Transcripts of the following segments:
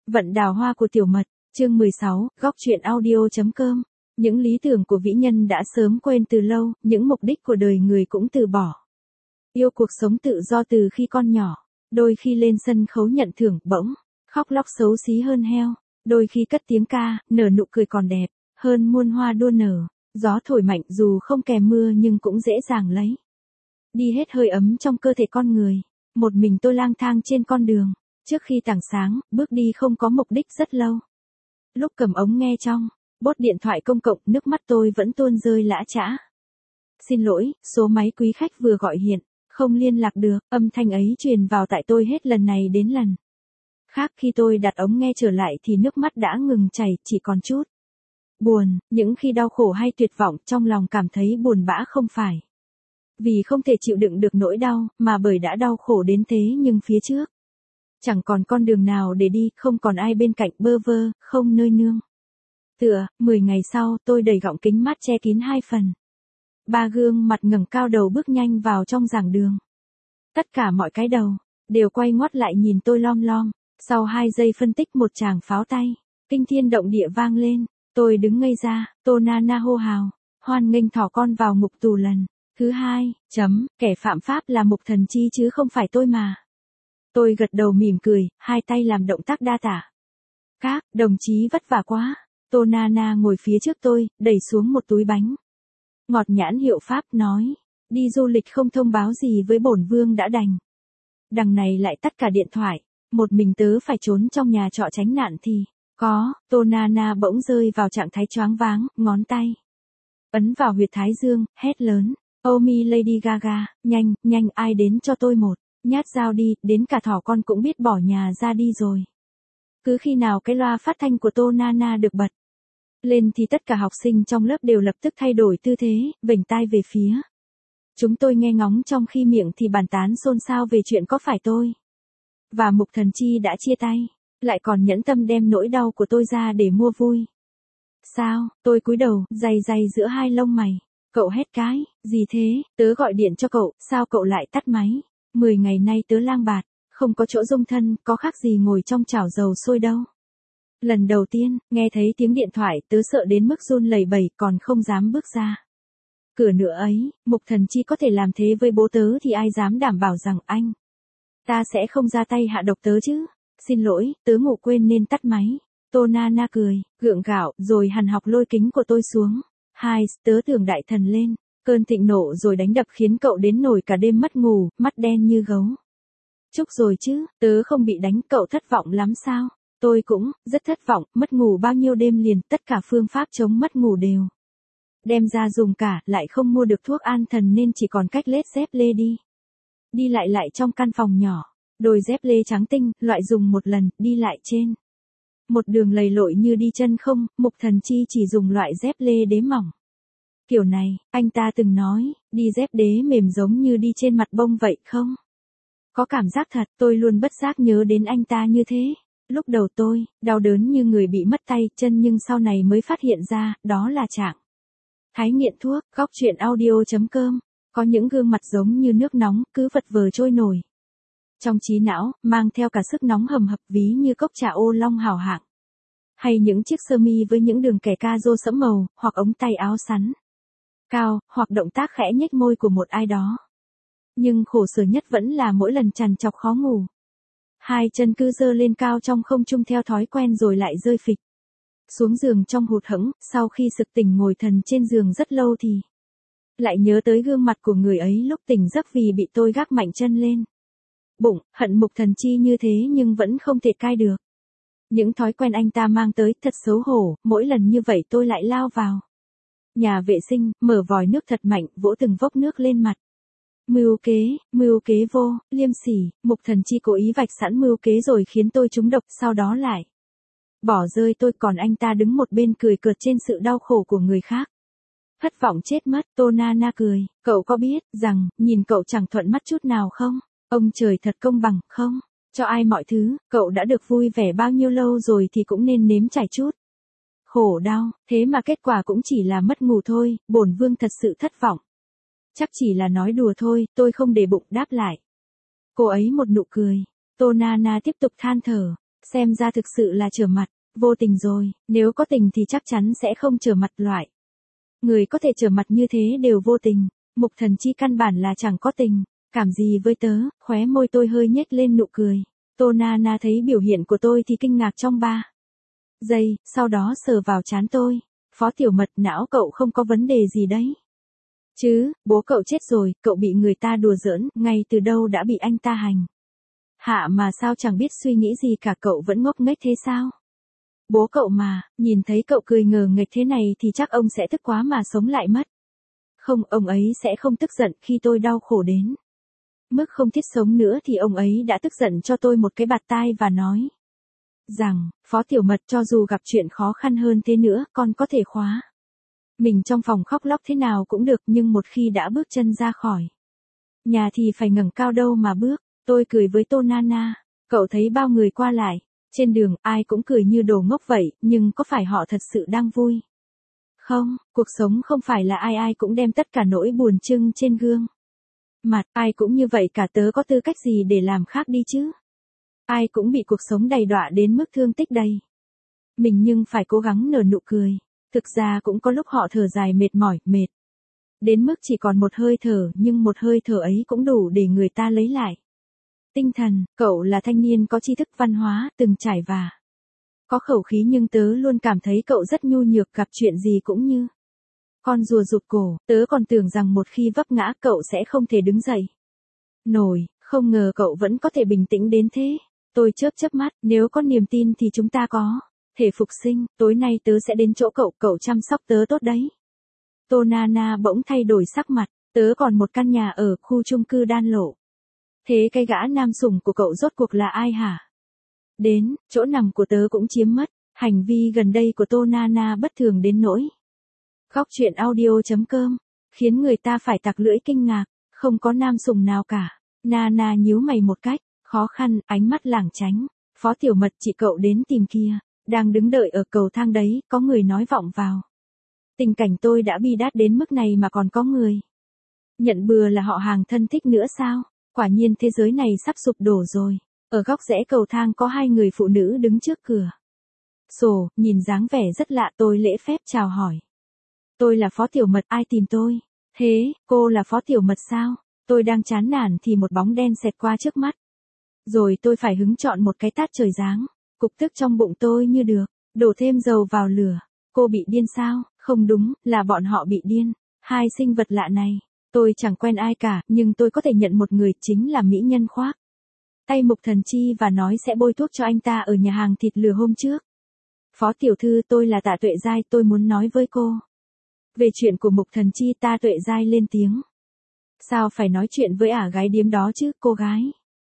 Vận đào hoa của tiểu mật, chương 16, góc truyện audio.com. Những lý tưởng của vĩ nhân đã sớm quên từ lâu, những mục đích của đời người cũng từ bỏ. Yêu cuộc sống tự do từ khi con nhỏ, đôi khi lên sân khấu nhận thưởng bỗng, khóc lóc xấu xí hơn heo, đôi khi cất tiếng ca, nở nụ cười còn đẹp, hơn muôn hoa đua nở, gió thổi mạnh dù không kèm mưa nhưng cũng dễ dàng lấy. Đi hết hơi ấm trong cơ thể con người, một mình tôi lang thang trên con đường, trước khi tảng sáng, bước đi không có mục đích rất lâu. Lúc cầm ống nghe trong, bốt điện thoại công cộng, nước mắt tôi vẫn tuôn rơi lã chã. Xin lỗi, số máy quý khách vừa gọi hiện, không liên lạc được, âm thanh ấy truyền vào tại tôi hết lần này đến lần khác. Khi tôi đặt ống nghe trở lại thì nước mắt đã ngừng chảy, chỉ còn chút buồn. Những khi đau khổ hay tuyệt vọng, trong lòng cảm thấy buồn bã không phải vì không thể chịu đựng được nỗi đau, mà bởi đã đau khổ đến thế nhưng phía trước chẳng còn con đường nào để đi, không còn ai bên cạnh, bơ vơ, không nơi nương tựa. 10 ngày sau, tôi đẩy gọng kính mát che kín 2 phần. 3 gương mặt ngẩng cao đầu bước nhanh vào trong giảng đường. Tất cả mọi cái đầu đều quay ngoắt lại nhìn tôi lom lom. Sau 2 giây phân tích, một tràng pháo tay kinh thiên động địa vang lên. Tôi đứng ngây ra. Tô Nana hô hào, hoan nghênh thỏ con vào ngục tù lần thứ 2. Kẻ phạm pháp là Mục Thần Chi chứ không phải tôi mà. Tôi gật đầu mỉm cười, 2 tay làm động tác đa tả. Các đồng chí vất vả quá. Tô Nana ngồi phía trước tôi, đẩy xuống một túi bánh ngọt nhãn hiệu Pháp, nói, đi du lịch không thông báo gì với bổn vương đã đành. Đằng này lại tắt cả điện thoại, một mình tớ phải trốn trong nhà trọ tránh nạn thì có. Tô Nana bỗng rơi vào trạng thái choáng váng, ngón tay ấn vào huyệt thái dương, hét lớn, oh me Lady Gaga, nhanh, nhanh, ai đến cho tôi một nhát dao đi, đến cả thỏ con cũng biết bỏ nhà ra đi rồi. Cứ khi nào cái loa phát thanh của Tô Nana được bật lên thì tất cả học sinh trong lớp đều lập tức thay đổi tư thế, vểnh tai về phía chúng tôi nghe ngóng, trong khi miệng thì bàn tán xôn xao về chuyện có phải tôi và Mục Thần Chi đã chia tay, lại còn nhẫn tâm đem nỗi đau của tôi ra để mua vui. Sao? Tôi cúi đầu, day day giữa 2 lông mày. Cậu hét cái gì thế? Tớ gọi điện cho cậu, sao cậu lại tắt máy? 10 ngày nay tớ lang bạt, không có chỗ dung thân, có khác gì ngồi trong chảo dầu sôi đâu. Lần đầu tiên nghe thấy tiếng điện thoại, tớ sợ đến mức run lẩy bẩy, còn không dám bước ra cửa nữa ấy. Mục Thần Chi có thể làm thế với bố tớ thì ai dám đảm bảo rằng anh ta sẽ không ra tay hạ độc tớ chứ. Xin lỗi, tớ ngủ quên nên tắt máy. Tô Nana cười, gượng gạo, rồi hằn học lôi kính của tôi xuống. Tớ tưởng đại thần lên cơn thịnh nộ rồi đánh đập khiến cậu đến nổi cả đêm mất ngủ, mắt đen như gấu trúc rồi chứ. Tớ không bị đánh, cậu thất vọng lắm sao? Tôi cũng rất thất vọng, mất ngủ bao nhiêu đêm liền, tất cả phương pháp chống mất ngủ đều đem ra dùng cả, lại không mua được thuốc an thần nên chỉ còn cách lết dép lê đi lại trong căn phòng nhỏ. Đôi dép lê trắng tinh, loại dùng một lần, đi lại trên một đường lầy lội như đi chân không. Mục Thần Chi chỉ dùng loại dép lê đế mỏng kiểu này, anh ta từng nói, đi dép đế mềm giống như đi trên mặt bông vậy không? Có cảm giác thật. Tôi luôn bất giác nhớ đến anh ta như thế. Lúc đầu tôi đau đớn như người bị mất tay chân, nhưng sau này mới phát hiện ra, đó là trạng thái nghiện thuốc. Góc truyện audio.com. Có những gương mặt giống như nước nóng, cứ vật vờ trôi nổi trong trí não, mang theo cả sức nóng hầm hập, ví như cốc trà ô long hảo hạng, hay những chiếc sơ mi với những đường kẻ ca rô sẫm màu, hoặc ống tay áo sắn cao, hoặc động tác khẽ nhếch môi của một ai đó. Nhưng khổ sở nhất vẫn là mỗi lần trằn trọc khó ngủ, 2 chân cứ giơ lên cao trong không trung theo thói quen rồi lại rơi phịch xuống giường trong hụt hẫng. Sau khi sực tỉnh ngồi thần trên giường rất lâu thì lại nhớ tới gương mặt của người ấy lúc tỉnh giấc vì bị tôi gác mạnh chân lên bụng. Hận Mục Thần Chi như thế nhưng vẫn không thể cai được những thói quen anh ta mang tới, thật xấu hổ. Mỗi lần như vậy tôi lại lao vào nhà vệ sinh, mở vòi nước thật mạnh, vỗ từng vốc nước lên mặt. Mưu kế vô liêm sỉ. Mục Thần Chi cố ý vạch sẵn mưu kế rồi khiến tôi trúng độc, sau đó lại bỏ rơi tôi, còn anh ta đứng một bên cười cợt trên sự đau khổ của người khác. Thất vọng chết mất. Tô Nana cười, cậu có biết rằng nhìn cậu chẳng thuận mắt chút nào không? Ông trời thật công bằng, không cho ai mọi thứ. Cậu đã được vui vẻ bao nhiêu lâu rồi thì cũng nên nếm trải chút khổ đau, thế mà kết quả cũng chỉ là mất ngủ thôi. Bổn vương thật sự thất vọng. Chắc chỉ là nói đùa thôi. Tôi không để bụng đáp lại cô ấy một nụ cười. Tô Nana tiếp tục than thở, Xem ra thực sự là trở mặt, vô tình rồi, nếu có tình thì chắc chắn sẽ không trở mặt loại. Người có thể trở mặt như thế đều vô tình, Mục Thần Chi căn bản là chẳng có tình, cảm gì với tớ, khóe môi tôi hơi nhếch lên nụ cười. Tô Na Na thấy biểu hiện của tôi thì kinh ngạc trong 3 giây, sau đó sờ vào trán tôi. Phó Tiểu Mật, não cậu không có vấn đề gì đấy. Chứ, bố cậu chết rồi, cậu bị người ta đùa giỡn, ngay từ đâu đã bị anh ta hành hạ mà sao chẳng biết suy nghĩ gì cả, cậu vẫn ngốc nghếch thế sao? Bố cậu mà, nhìn thấy cậu cười ngờ nghệch thế này thì chắc ông sẽ tức quá mà sống lại mất. Không, ông ấy sẽ không tức giận khi tôi đau khổ đến mức không thiết sống nữa thì ông ấy đã tức giận cho tôi một cái bạt tai và nói rằng, Phó Tiểu Mật, cho dù gặp chuyện khó khăn hơn thế nữa, con có thể khóa mình trong phòng khóc lóc thế nào cũng được, nhưng một khi đã bước chân ra khỏi nhà thì phải ngẩng cao đâu mà bước. Tôi cười với Tô Na Na, cậu thấy bao người qua lại trên đường, ai cũng cười như đồ ngốc vậy, nhưng có phải họ thật sự đang vui không? Cuộc sống không phải là ai ai cũng đem tất cả nỗi buồn trưng trên gương mặt, ai cũng như vậy cả, tớ có tư cách gì để làm khác đi chứ? Ai cũng bị cuộc sống đầy đọa đến mức thương tích đầy mình, nhưng phải cố gắng nở nụ cười. Thực ra cũng có lúc họ thở dài mệt mỏi, mệt đến mức chỉ còn một hơi thở, nhưng một hơi thở ấy cũng đủ để người ta lấy lại tinh thần. Cậu là thanh niên có tri thức văn hóa, từng trải và có khẩu khí, nhưng tớ luôn cảm thấy cậu rất nhu nhược, gặp chuyện gì cũng như con rùa rụt cổ. Tớ còn tưởng rằng một khi vấp ngã cậu sẽ không thể đứng dậy nổi, không ngờ cậu vẫn có thể bình tĩnh đến thế. Tôi chớp chớp mắt, nếu có niềm tin thì chúng ta có thể phục sinh, tối nay tớ sẽ đến chỗ cậu, cậu chăm sóc tớ tốt đấy. Tô Na Na bỗng thay đổi sắc mặt, tớ còn một căn nhà ở khu chung cư Đan Lộ. Thế cái gã nam sủng của cậu rốt cuộc là ai hả? Đến, chỗ nằm của tớ cũng chiếm mất. Hành vi gần đây của Tô Na Na bất thường đến nỗi Góc Chuyện Audio.com khiến người ta phải tặc lưỡi kinh ngạc, không có nam sủng nào cả. Na Na nhíu mày một cách khó khăn, ánh mắt lảng tránh. Phó Tiểu Mật, chị cậu đến tìm kia, đang đứng đợi ở cầu thang đấy, có người nói vọng vào. Tình cảnh tôi đã bi đát đến mức này mà còn có người nhận bừa là họ hàng thân thích nữa sao? Quả nhiên thế giới này sắp sụp đổ rồi. Ở góc rẽ cầu thang có 2 người phụ nữ đứng trước cửa sổ, nhìn dáng vẻ rất lạ. Tôi lễ phép chào hỏi. Tôi là Phó Tiểu Mật, ai tìm tôi? Thế, cô là Phó Tiểu Mật sao? Tôi đang chán nản thì một bóng đen xẹt qua trước mắt. Rồi tôi phải hứng chọn một cái tát trời giáng. Cục tức trong bụng tôi như được đổ thêm dầu vào lửa. Cô bị điên sao? Không đúng, là bọn họ bị điên. 2 sinh vật lạ này. Tôi chẳng quen ai cả, nhưng tôi có thể nhận một người, chính là mỹ nhân khoác tay Mục Thần Chi và nói sẽ bôi thuốc cho anh ta ở nhà hàng thịt lừa hôm trước. Phó tiểu thư, tôi là Tạ Tuệ Giai, tôi muốn nói với cô về chuyện của Mục Thần Chi. Tạ Tuệ Giai lên tiếng. Sao phải nói chuyện với ả gái điếm đó chứ, cô gái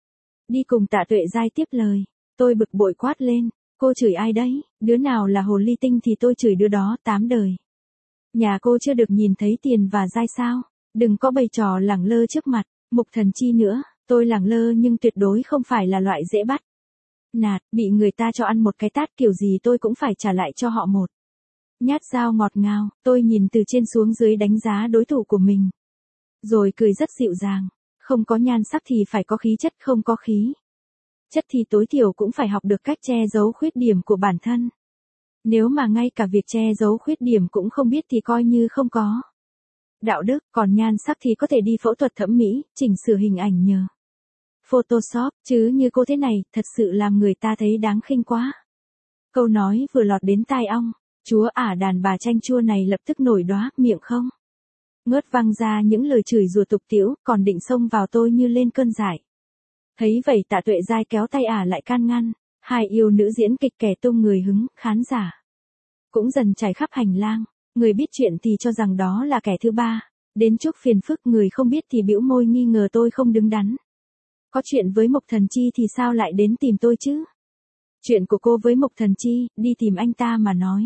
đi cùng Tạ Tuệ Giai tiếp lời. Tôi bực bội quát lên, cô chửi ai đấy? Đứa nào là hồ ly tinh thì tôi chửi đứa đó 8 đời. Nhà cô chưa được nhìn thấy Tiền và Giai sao? Đừng có bày trò lẳng lơ trước mặt Mục Thần Chi nữa. Tôi lẳng lơ nhưng tuyệt đối không phải là loại dễ bắt nạt, bị người ta cho ăn một cái tát kiểu gì tôi cũng phải trả lại cho họ một nhát dao ngọt ngào. Tôi nhìn từ trên xuống dưới đánh giá đối thủ của mình, rồi cười rất dịu dàng. Không có nhan sắc thì phải có khí chất, không có khí chất thì tối thiểu cũng phải học được cách che giấu khuyết điểm của bản thân. Nếu mà ngay cả việc che giấu khuyết điểm cũng không biết thì coi như không có đạo đức. Còn nhan sắc thì có thể đi phẫu thuật thẩm mỹ, chỉnh sửa hình ảnh nhờ Photoshop, chứ như cô thế này, thật sự làm người ta thấy đáng khinh quá. Câu nói vừa lọt đến tai ong, chúa ả đàn bà chanh chua này lập tức nổi đóa, miệng không ngớt vang ra những lời chửi rủa tục tĩu, còn định xông vào tôi như lên cơn dại. Thấy vậy Tạ Tuệ Giai kéo tay ả lại can ngăn. 2 yêu nữ diễn kịch kẻ tung người hứng, khán giả cũng dần trải khắp hành lang. Người biết chuyện thì cho rằng đó là kẻ thứ ba đến chuốc phiền phức, người không biết thì bĩu môi nghi ngờ tôi không đứng đắn. Có chuyện với Mục Thần Chi thì sao lại đến tìm tôi chứ? Chuyện của cô với Mục Thần Chi, đi tìm anh ta mà nói.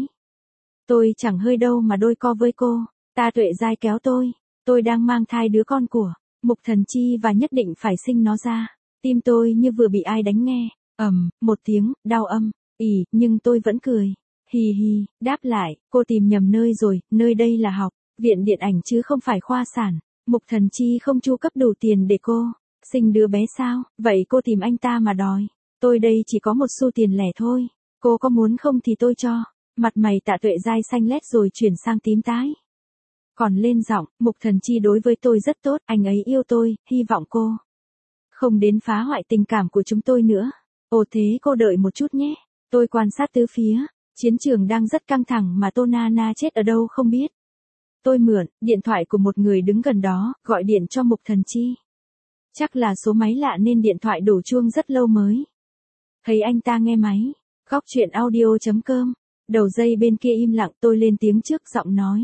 Tôi chẳng hơi đâu mà đôi co với cô. Tạ Tuệ Giai kéo tôi đang mang thai đứa con của Mục Thần Chi và nhất định phải sinh nó ra. Tim tôi như vừa bị ai đánh nghe. Một tiếng, đau âm, nhưng tôi vẫn cười. Hì hì, đáp lại, cô tìm nhầm nơi rồi, nơi đây là học viện điện ảnh chứ không phải khoa sản. Mục Thần Chi không chu cấp đủ tiền để cô sinh đứa bé sao? Vậy cô tìm anh ta mà đòi Tôi đây chỉ có một xu tiền lẻ thôi. Cô có muốn không thì tôi cho. Mặt mày Tạ Tuệ dai xanh lét rồi chuyển sang tím tái. Còn lên giọng, Mục Thần Chi đối với tôi rất tốt, anh ấy yêu tôi, hy vọng cô không đến phá hoại tình cảm của chúng tôi nữa. Ồ thế cô đợi một chút nhé. Tôi quan sát tứ phía, chiến trường đang rất căng thẳng mà Tô Na Na chết ở đâu không biết. Tôi mượn điện thoại của một người đứng gần đó, gọi điện cho Mục Thần Chi. Chắc là số máy lạ nên điện thoại đổ chuông rất lâu mới. Thấy anh ta nghe máy. Góc chuyện audio.com. Đầu dây bên kia im lặng, tôi lên tiếng trước giọng nói.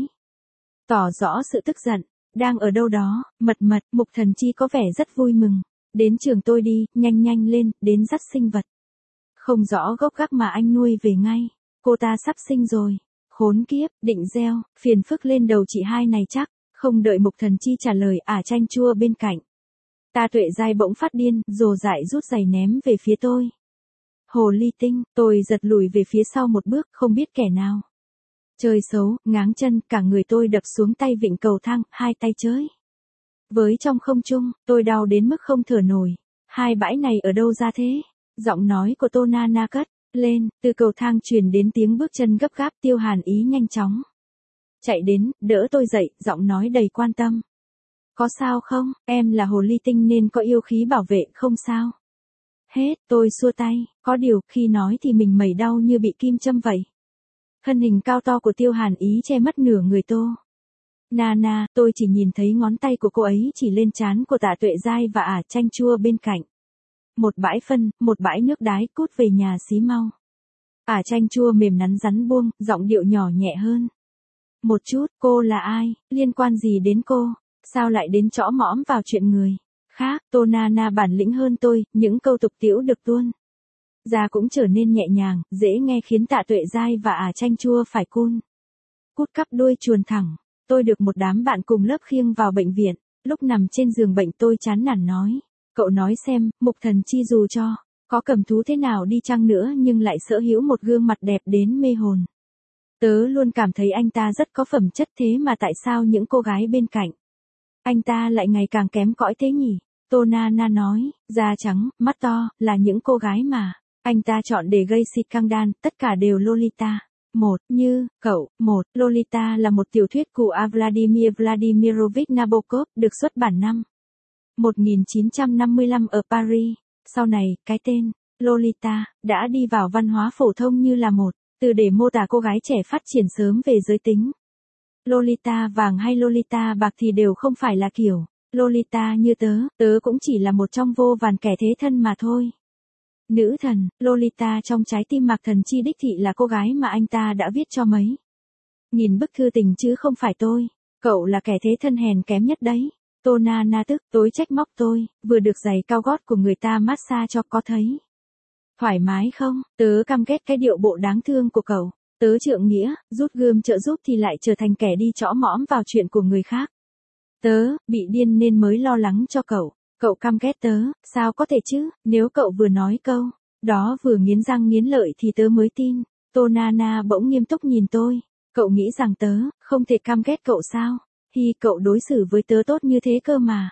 Tỏ rõ sự tức giận. Đang ở đâu đó, mật, Mục Thần Chi có vẻ rất vui mừng. Đến trường tôi đi, nhanh lên, đến dắt sinh vật. Không rõ gốc gác mà anh nuôi về ngay. Cô ta sắp sinh rồi. Khốn kiếp, định gieo, phiền phức lên đầu chị hai này chắc. Không đợi Mục Thần Chi trả lời, chanh chua bên cạnh. Tạ Tuệ dai bỗng phát điên, rồ dại rút giày ném về phía tôi. Hồ ly tinh, tôi giật lùi về phía sau một bước, không biết kẻ nào. Chơi xấu, ngáng chân, cả người tôi đập xuống tay vịn cầu thang, hai tay chới. Với trong không trung, tôi đau đến mức không thở nổi. Hai bãi này ở đâu ra thế? Giọng nói của Tô Na Na cất lên, từ cầu thang truyền đến tiếng bước chân gấp gáp. Tiêu Hàn Ý nhanh chóng chạy đến, đỡ tôi dậy, giọng nói đầy quan tâm. Có sao không, em là hồ ly tinh nên có yêu khí bảo vệ, không sao. Hết, tôi xua tay, có điều, khi nói thì mình mẩy đau như bị kim châm vậy. Thân hình cao to của Tiêu Hàn Ý che mất nửa người Tô Na Na, tôi chỉ nhìn thấy ngón tay của cô ấy chỉ lên trán của Tạ Tuệ dai và chanh chua bên cạnh. Một bãi phân, một bãi nước đái, cút về nhà xí mau. Chanh chua mềm nắn rắn buông, giọng điệu nhỏ nhẹ hơn. Một chút, cô là ai, liên quan gì đến cô, sao lại đến chõ mõm vào chuyện người khác. Tô Na Na bản lĩnh hơn tôi, những câu tục tĩu được tuôn ra cũng trở nên nhẹ nhàng, dễ nghe khiến Tạ Tuệ dai và chanh chua phải cút cắp đuôi chuồn thẳng. Tôi được một đám bạn cùng lớp khiêng vào bệnh viện. Lúc nằm trên giường bệnh tôi chán nản nói. Cậu nói xem, Mục Thần Chi dù cho có cầm thú thế nào đi chăng nữa nhưng lại sở hữu một gương mặt đẹp đến mê hồn. Tớ luôn cảm thấy anh ta rất có phẩm chất, thế mà tại sao những cô gái bên cạnh anh ta lại ngày càng kém cỏi thế nhỉ? Tô Na Na nói, da trắng, mắt to, là những cô gái mà anh ta chọn để gây scandal, tất cả đều Lolita. Lolita là một tiểu thuyết của Vladimir Vladimirovich Nabokov, được xuất bản năm 1955 ở Paris. Sau này, cái tên Lolita đã đi vào văn hóa phổ thông như là một từ để mô tả cô gái trẻ phát triển sớm về giới tính. Lolita vàng hay Lolita bạc thì đều không phải là kiểu Lolita như tớ cũng chỉ là một trong vô vàn kẻ thế thân mà thôi. Nữ thần, Lolita trong trái tim Mạc Thần Chi đích thị là cô gái mà anh ta đã viết cho mấy nghìn bức thư tình chứ không phải tôi. Cậu là kẻ thế thân hèn kém nhất đấy. Tô Na Na tức tối trách móc tôi, vừa được giày cao gót của người ta massage cho, có thấy thoải mái không? Tớ căm ghét cái điệu bộ đáng thương của cậu. Tớ trượng nghĩa, rút gươm trợ giúp thì lại trở thành kẻ đi chõ mõm vào chuyện của người khác. Tớ bị điên nên mới lo lắng cho cậu. Cậu căm ghét tớ, sao có thể chứ, nếu cậu vừa nói câu đó vừa nghiến răng nghiến lợi thì tớ mới tin. Tô Na Na bỗng nghiêm túc nhìn tôi. Cậu nghĩ rằng tớ không thể căm ghét cậu sao? Cậu đối xử với tớ tốt như thế cơ mà.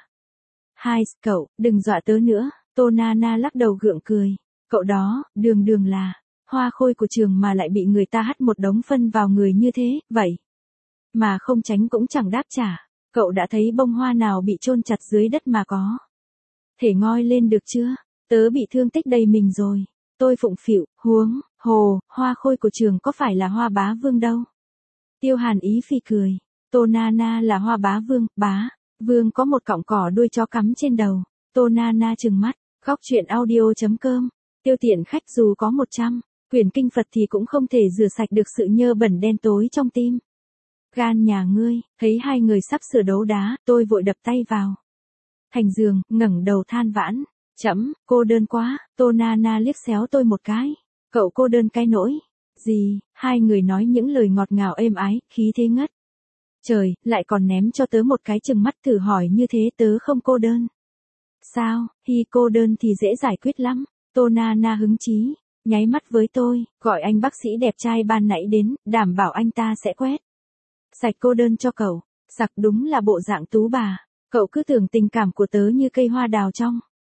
Cậu, đừng dọa tớ nữa. Tô Na Na lắc đầu gượng cười. Cậu đó, đường là hoa khôi của trường mà lại bị người ta hắt một đống phân vào người như thế, vậy mà không tránh cũng chẳng đáp trả. Cậu đã thấy bông hoa nào bị chôn chặt dưới đất mà có thể ngoi lên được chưa? Tớ bị thương tích đầy mình rồi. Tôi phụng phịu, huống hồ, hoa khôi của trường có phải là Hoa Bá Vương đâu. Tiêu Hàn Ý phì cười. Tô Na Na là Hoa Bá Vương, Bá Vương có một cọng cỏ đuôi chó cắm trên đầu. Tô Na Na trừng mắt. Góc chuyện audio.com. Tiêu tiện khách dù có 100 quyển kinh Phật thì cũng không thể rửa sạch được sự nhơ bẩn đen tối trong tim gan nhà ngươi. Thấy hai người sắp sửa đấu đá, tôi vội đập tay vào thành giường, ngẩng đầu than vãn. Cô đơn quá. Tô Na Na liếc xéo tôi một cái. Cậu cô đơn cái nỗi gì? Hai người nói những lời ngọt ngào êm ái, khí thế ngất trời, lại còn ném cho tớ một cái chừng mắt thử hỏi như thế tớ không cô đơn sao? Cô đơn thì dễ giải quyết lắm. Tô Na Na hứng chí nháy mắt với tôi, gọi anh bác sĩ đẹp trai ban nãy đến, đảm bảo anh ta sẽ quét sạch cô đơn cho cậu. Sặc đúng là bộ dạng tú bà. Cậu cứ tưởng tình cảm của tớ như cây hoa đào trong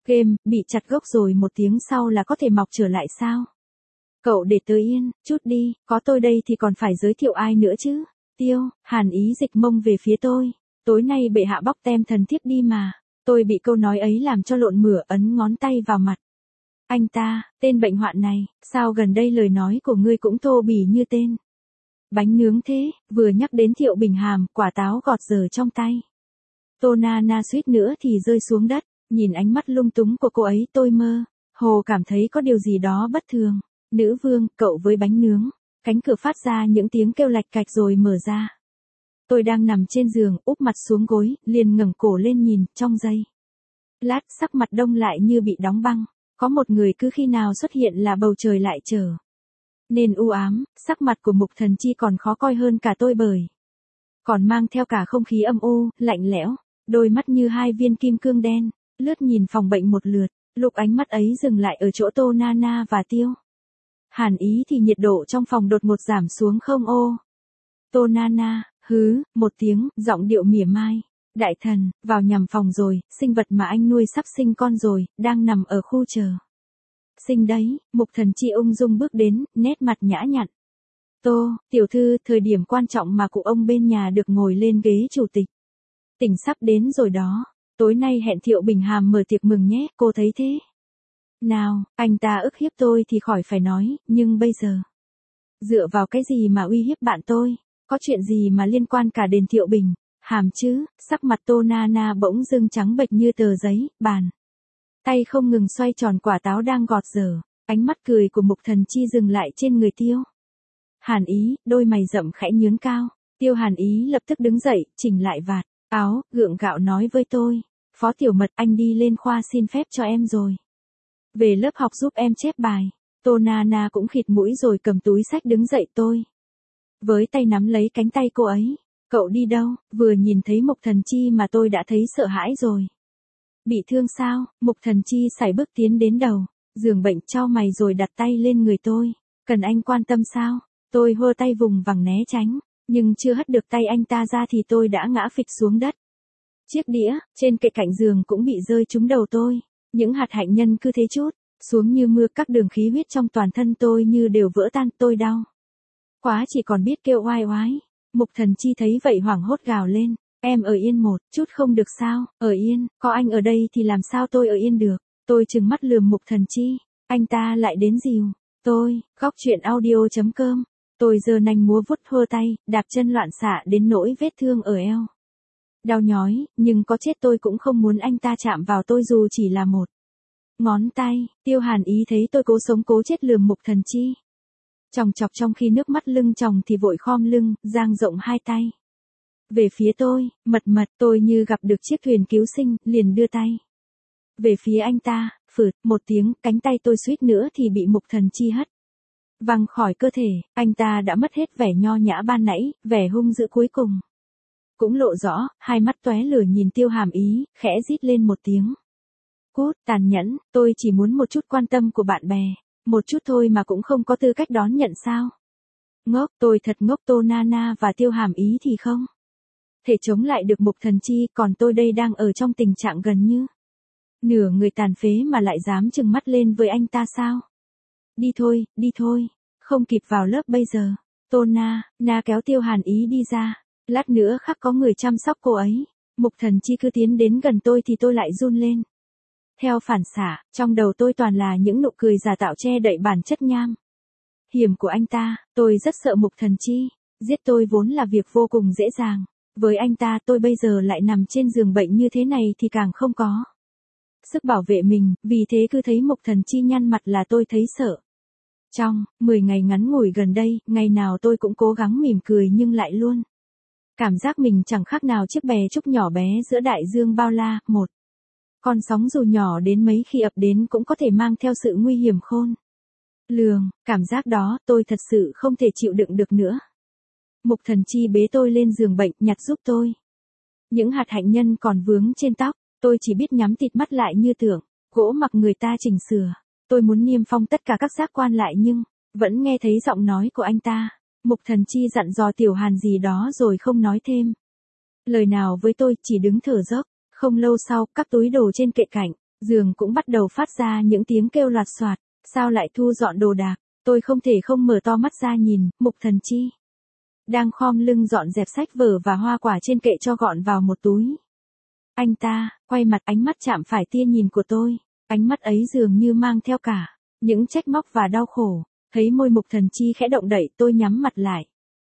Game, bị chặt gốc rồi 1 tiếng sau là có thể mọc trở lại sao? Cậu để tớ yên, chút đi, có tôi đây thì còn phải giới thiệu ai nữa chứ? Tiêu, Hàn Ý dịch mông về phía tôi. Tối nay bệ hạ bóc tem thần thiếp đi mà. Tôi bị câu nói ấy làm cho lộn mửa, ấn ngón tay vào mặt. Anh ta, tên bệnh hoạn này, sao gần đây lời nói của ngươi cũng thô bỉ như tên bánh nướng thế? Vừa nhắc đến Thiệu Bình Hàm, quả táo gọt dở trong tay. Tô Na Na suýt nữa thì rơi xuống đất, nhìn ánh mắt lung túng của cô ấy tôi mơ hồ cảm thấy có điều gì đó bất thường. Nữ vương, cậu với bánh nướng. Cánh cửa phát ra những tiếng kêu lạch cạch rồi mở ra. Tôi đang nằm trên giường, úp mặt xuống gối, liền ngẩng cổ lên nhìn, trong giây lát sắc mặt đông lại như bị đóng băng. Có một người cứ khi nào xuất hiện là bầu trời lại trở nên u ám, sắc mặt của Mục Thần Chi còn khó coi hơn cả tôi bởi còn mang theo cả không khí âm u, lạnh lẽo, đôi mắt như 2 viên kim cương đen, lướt nhìn phòng bệnh một lượt, lúc ánh mắt ấy dừng lại ở chỗ Tô Na Na và Tiêu Hàn Ý thì nhiệt độ trong phòng đột ngột giảm xuống không ô. Tô Na Na, hứ, một tiếng, giọng điệu mỉa mai. Đại thần, vào nhằm phòng rồi, sinh vật mà anh nuôi sắp sinh con rồi, đang nằm ở khu chờ sinh đấy. Mục Thần Chi ung dung bước đến, nét mặt nhã nhặn. Tô, tiểu thư, thời điểm quan trọng mà cụ ông bên nhà được ngồi lên ghế chủ tịch tỉnh sắp đến rồi đó. Tối nay hẹn Thiệu Bình Hàm mở tiệc mừng nhé, cô thấy thế nào? Anh ta ức hiếp tôi thì khỏi phải nói, nhưng bây giờ dựa vào cái gì mà uy hiếp bạn tôi? Có chuyện gì mà liên quan cả đến Thiệu Bình Hàm chứ? Sắc mặt Tô Na Na bỗng dưng trắng bệch như tờ giấy, bàn tay không ngừng xoay tròn quả táo đang gọt dở. Ánh mắt cười của Mục Thần Chi dừng lại trên người Tiêu Hàn Ý, đôi mày rậm khẽ nhướng cao. Tiêu Hàn Ý lập tức đứng dậy, chỉnh lại vạt áo, gượng gạo nói với tôi. Phó Tiểu Mật, anh đi lên khoa xin phép cho em rồi. Về lớp học giúp em chép bài. Tô Na Na cũng khịt mũi rồi cầm túi xách đứng dậy. Tôi với tay nắm lấy cánh tay cô ấy. Cậu đi đâu? Vừa nhìn thấy Mục Thần Chi mà tôi đã thấy sợ hãi rồi. Bị thương sao? Mục Thần Chi sải bước tiến đến đầu giường bệnh, chau mày rồi đặt tay lên người tôi. Cần anh quan tâm sao? Tôi hơ tay vùng vằng né tránh, nhưng chưa hất được tay anh ta ra thì tôi đã ngã phịch xuống đất. Chiếc đĩa trên kệ cạnh giường cũng bị rơi trúng đầu tôi. Những hạt hạnh nhân cứ thế chút xuống như mưa, các đường khí huyết trong toàn thân tôi như đều vỡ tan. Tôi đau quá chỉ còn biết kêu oai oái. Mục Thần Chi thấy vậy hoảng hốt gào lên. Em ở yên một chút không được sao? Ở yên, có anh ở đây thì làm sao tôi ở yên được? Tôi trừng mắt lườm Mục Thần Chi. Anh ta lại đến dìu tôi. Góc truyện audio.com. Tôi giơ nanh múa vuốt hơ tay, đạp chân loạn xạ đến nỗi vết thương ở eo đau nhói, nhưng có chết tôi cũng không muốn anh ta chạm vào tôi dù chỉ là một ngón tay. Tiêu Hàn Ý thấy tôi cố sống cố chết lườm Mục Thần Chi chòng chọc, trong khi nước mắt lưng tròng thì vội khom lưng, dang rộng 2 tay về phía tôi. Mật, tôi như gặp được chiếc thuyền cứu sinh, liền đưa tay về phía anh ta. Phượt một tiếng, cánh tay tôi suýt nữa thì bị Mục Thần Chi hất văng khỏi cơ thể. Anh ta đã mất hết vẻ nho nhã ban nãy, vẻ hung dữ cuối cùng cũng lộ rõ, hai mắt tóe lửa nhìn Tiêu Hàm Ý, khẽ rít lên một tiếng. Cút, tàn nhẫn, tôi chỉ muốn một chút quan tâm của bạn bè, một chút thôi mà cũng không có tư cách đón nhận sao? Ngốc, tôi thật ngốc. Tô Na Na và Tiêu Hàm Ý thì không thể chống lại được Mục Thần Chi, còn tôi đây đang ở trong tình trạng gần như nửa người tàn phế mà lại dám trừng mắt lên với anh ta sao? Đi thôi, không kịp vào lớp bây giờ. Tô Na Na kéo Tiêu Hàn Ý đi ra. Lát nữa khắc có người chăm sóc cô ấy. Mục Thần Chi cứ tiến đến gần tôi thì tôi lại run lên. Theo phản xạ, trong đầu tôi toàn là những nụ cười giả tạo che đậy bản chất nham hiểm của anh ta. Tôi rất sợ Mục Thần Chi. Giết tôi vốn là việc vô cùng dễ dàng. Với anh ta tôi bây giờ lại nằm trên giường bệnh như thế này thì càng không có sức bảo vệ mình, vì thế cứ thấy Mục Thần Chi nhăn mặt là tôi thấy sợ. Trong 10 ngày ngắn ngủi gần đây, ngày nào tôi cũng cố gắng mỉm cười nhưng lại luôn cảm giác mình chẳng khác nào chiếc bè trúc nhỏ bé giữa đại dương bao la. Một con sóng dù nhỏ đến mấy khi ập đến cũng có thể mang theo sự nguy hiểm khôn lường. Cảm giác đó tôi thật sự không thể chịu đựng được nữa. Mục Thần Chi bế tôi lên giường bệnh, nhặt giúp tôi những hạt hạnh nhân còn vướng trên tóc. Tôi chỉ biết nhắm tịt mắt lại như tưởng gỗ mặc người ta chỉnh sửa. Tôi muốn niêm phong tất cả các giác quan lại nhưng vẫn nghe thấy giọng nói của anh ta. Mục Thần Chi dặn dò Tiểu Hàn gì đó rồi không nói thêm lời nào với tôi, chỉ đứng thở dốc. Không lâu sau, các túi đồ trên kệ cạnh Giường cũng bắt đầu phát ra những tiếng kêu loạt soạt, sao lại thu dọn đồ đạc, tôi không thể không mở to mắt ra nhìn, Mục Thần Chi đang khom lưng dọn dẹp sách vở và hoa quả trên kệ cho gọn vào một túi. Anh ta, quay mặt ánh mắt chạm phải tia nhìn của tôi, ánh mắt ấy dường như mang theo cả những trách móc và đau khổ, thấy môi Mục Thần Chi khẽ động đậy tôi nhắm mặt lại.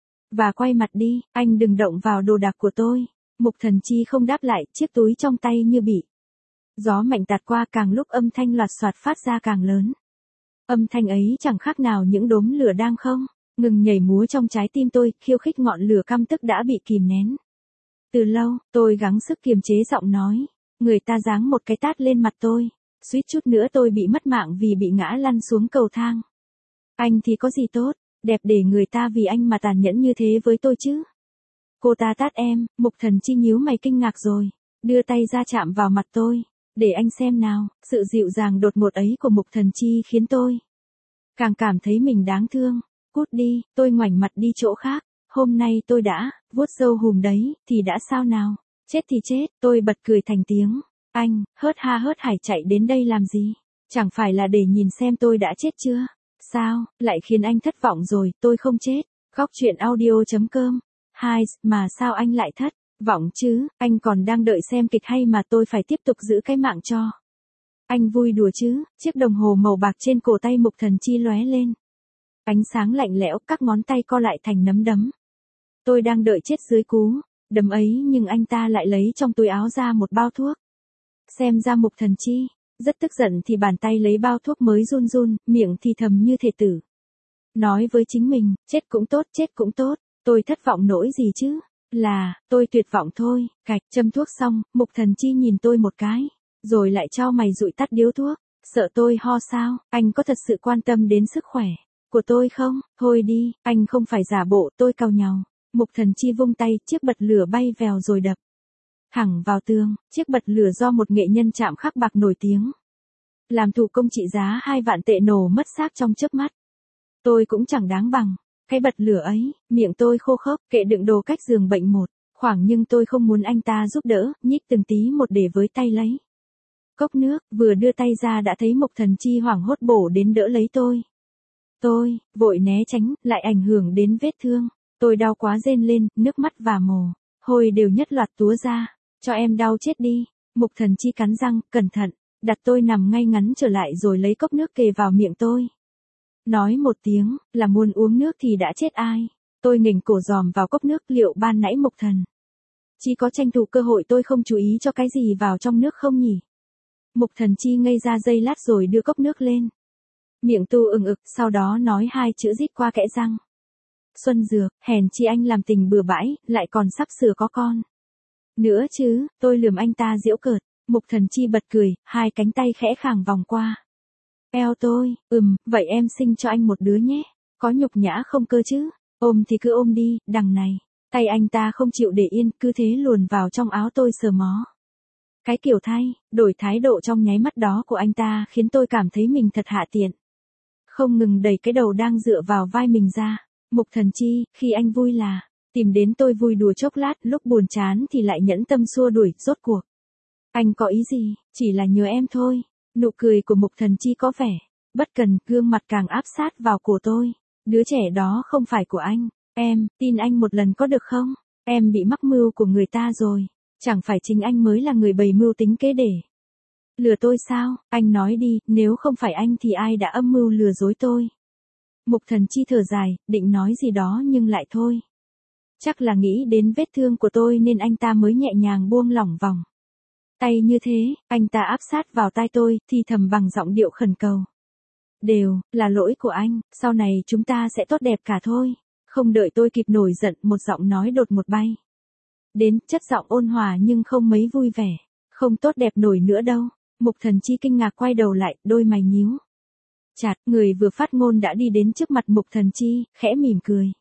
Và quay mặt đi, anh đừng động vào đồ đạc của tôi. Mục Thần Chi không đáp lại, chiếc túi trong tay như bị gió mạnh tạt qua, càng lúc âm thanh loạt soạt phát ra càng lớn. Âm thanh ấy chẳng khác nào những đốm lửa đang không ngừng nhảy múa trong trái tim tôi, khiêu khích ngọn lửa căm tức đã bị kìm nén. Từ lâu, tôi gắng sức kiềm chế giọng nói, người ta giáng một cái tát lên mặt tôi, suýt chút nữa tôi bị mất mạng vì bị ngã lăn xuống cầu thang. Anh thì có gì tốt, đẹp để người ta vì anh mà tàn nhẫn như thế với tôi chứ? Cô ta tát em, Mục Thần Chi nhíu mày kinh ngạc rồi, đưa tay ra chạm vào mặt tôi, để anh xem nào. Sự dịu dàng đột ngột ấy của Mục Thần Chi khiến tôi càng cảm thấy mình đáng thương. Cút đi, tôi ngoảnh mặt đi chỗ khác, hôm nay tôi đã vuốt râu hùm đấy, thì đã sao nào? Chết thì chết, tôi bật cười thành tiếng. Anh, hớt ha hớt hải chạy đến đây làm gì? Chẳng phải là để nhìn xem tôi đã chết chưa? Sao, lại khiến anh thất vọng rồi, tôi không chết. Góc truyện audio.com. Hai, mà sao anh lại thất vọng chứ, anh còn đang đợi xem kịch hay mà tôi phải tiếp tục giữ cái mạng cho anh vui đùa chứ? Chiếc đồng hồ màu bạc trên cổ tay Mục Thần Chi lóe lên. Ánh sáng lạnh lẽo, các ngón tay co lại thành nắm đấm. Tôi đang đợi chết dưới cú đấm ấy nhưng anh ta lại lấy trong túi áo ra một bao thuốc. Xem ra Mục Thần Chi rất tức giận thì bàn tay lấy bao thuốc mới run run, miệng thì thầm như thể tử nói với chính mình, chết cũng tốt, chết cũng tốt, tôi thất vọng nỗi gì chứ? Là, tôi tuyệt vọng thôi. Cạch, châm thuốc xong, Mục Thần Chi nhìn tôi một cái, rồi lại chau mày dụi tắt điếu thuốc. Sợ tôi ho sao? Anh có thật sự quan tâm đến sức khỏe của tôi không? Thôi đi, anh không phải giả bộ. Tôi cau nhàu. Mục Thần Chi vung tay, chiếc bật lửa bay vèo rồi đập thẳng vào tường. Chiếc bật lửa do một nghệ nhân chạm khắc bạc nổi tiếng làm thủ công trị giá 2 vạn tệ nổ mất xác trong chớp mắt. Tôi cũng chẳng đáng bằng cái bật lửa ấy. Miệng tôi khô khốc, kệ đựng đồ cách giường bệnh một khoảng nhưng tôi không muốn anh ta giúp đỡ, nhích từng tí một để với tay lấy cốc nước, vừa đưa tay ra đã thấy Mục Thần Chi hoảng hốt bổ đến đỡ lấy tôi. Tôi vội né tránh, lại ảnh hưởng đến vết thương. Tôi đau quá rên lên, nước mắt và mồ hôi đều nhất loạt túa ra. Cho em đau chết đi. Mục Thần Chi cắn răng, cẩn thận đặt tôi nằm ngay ngắn trở lại rồi lấy cốc nước kề vào miệng tôi. Nói một tiếng, là muốn uống nước thì đã chết ai. Tôi nghỉnh cổ dòm vào cốc nước, liệu ban nãy Mục Thần Chi có tranh thủ cơ hội tôi không chú ý cho cái gì vào trong nước không nhỉ? Mục Thần Chi ngây ra giây lát rồi đưa cốc nước lên. Miệng tu ừng ực, sau đó nói 2 chữ rít qua kẽ răng. Xuân Dược, hèn chi anh làm tình bừa bãi, lại còn sắp sửa có con nữa chứ? Tôi lườm anh ta giễu cợt. Mục Thần Chi bật cười, 2 cánh tay khẽ khàng vòng qua eo tôi. Vậy em sinh cho anh một đứa nhé. Có nhục nhã không cơ chứ? Ôm thì cứ ôm đi. Đằng này, tay anh ta không chịu để yên, cứ thế luồn vào trong áo tôi sờ mó. Cái kiểu đổi thái độ trong nháy mắt đó của anh ta khiến tôi cảm thấy mình thật hạ tiện. Không ngừng đẩy cái đầu đang dựa vào vai mình ra. Mục Thần Chi, khi anh vui là tìm đến tôi vui đùa chốc lát, lúc buồn chán thì lại nhẫn tâm xua đuổi. Rốt cuộc anh có ý gì? Chỉ là nhớ em thôi. Nụ cười của Mục Thần Chi có vẻ bất cần, gương mặt càng áp sát vào cổ tôi. Đứa trẻ đó không phải của anh. Em tin anh một lần có được không? Em bị mắc mưu của người ta rồi. Chẳng phải chính anh mới là người bày mưu tính kế để lừa tôi sao? Anh nói đi, nếu không phải anh thì ai đã âm mưu lừa dối tôi? Mục Thần Chi thở dài, định nói gì đó nhưng lại thôi. Chắc là nghĩ đến vết thương của tôi nên anh ta mới nhẹ nhàng buông lỏng vòng tay như thế. Anh ta áp sát vào tai tôi, thì thầm bằng giọng điệu khẩn cầu. Đều là lỗi của anh, sau này chúng ta sẽ tốt đẹp cả thôi. Không đợi tôi kịp nổi giận, một giọng nói đột ngột bay đến, chất giọng ôn hòa nhưng không mấy vui vẻ. Không tốt đẹp nổi nữa đâu. Mục Thần Chi kinh ngạc quay đầu lại, đôi mày nhíu chặt. Người vừa phát ngôn đã đi đến trước mặt Mục Thần Chi, khẽ mỉm cười.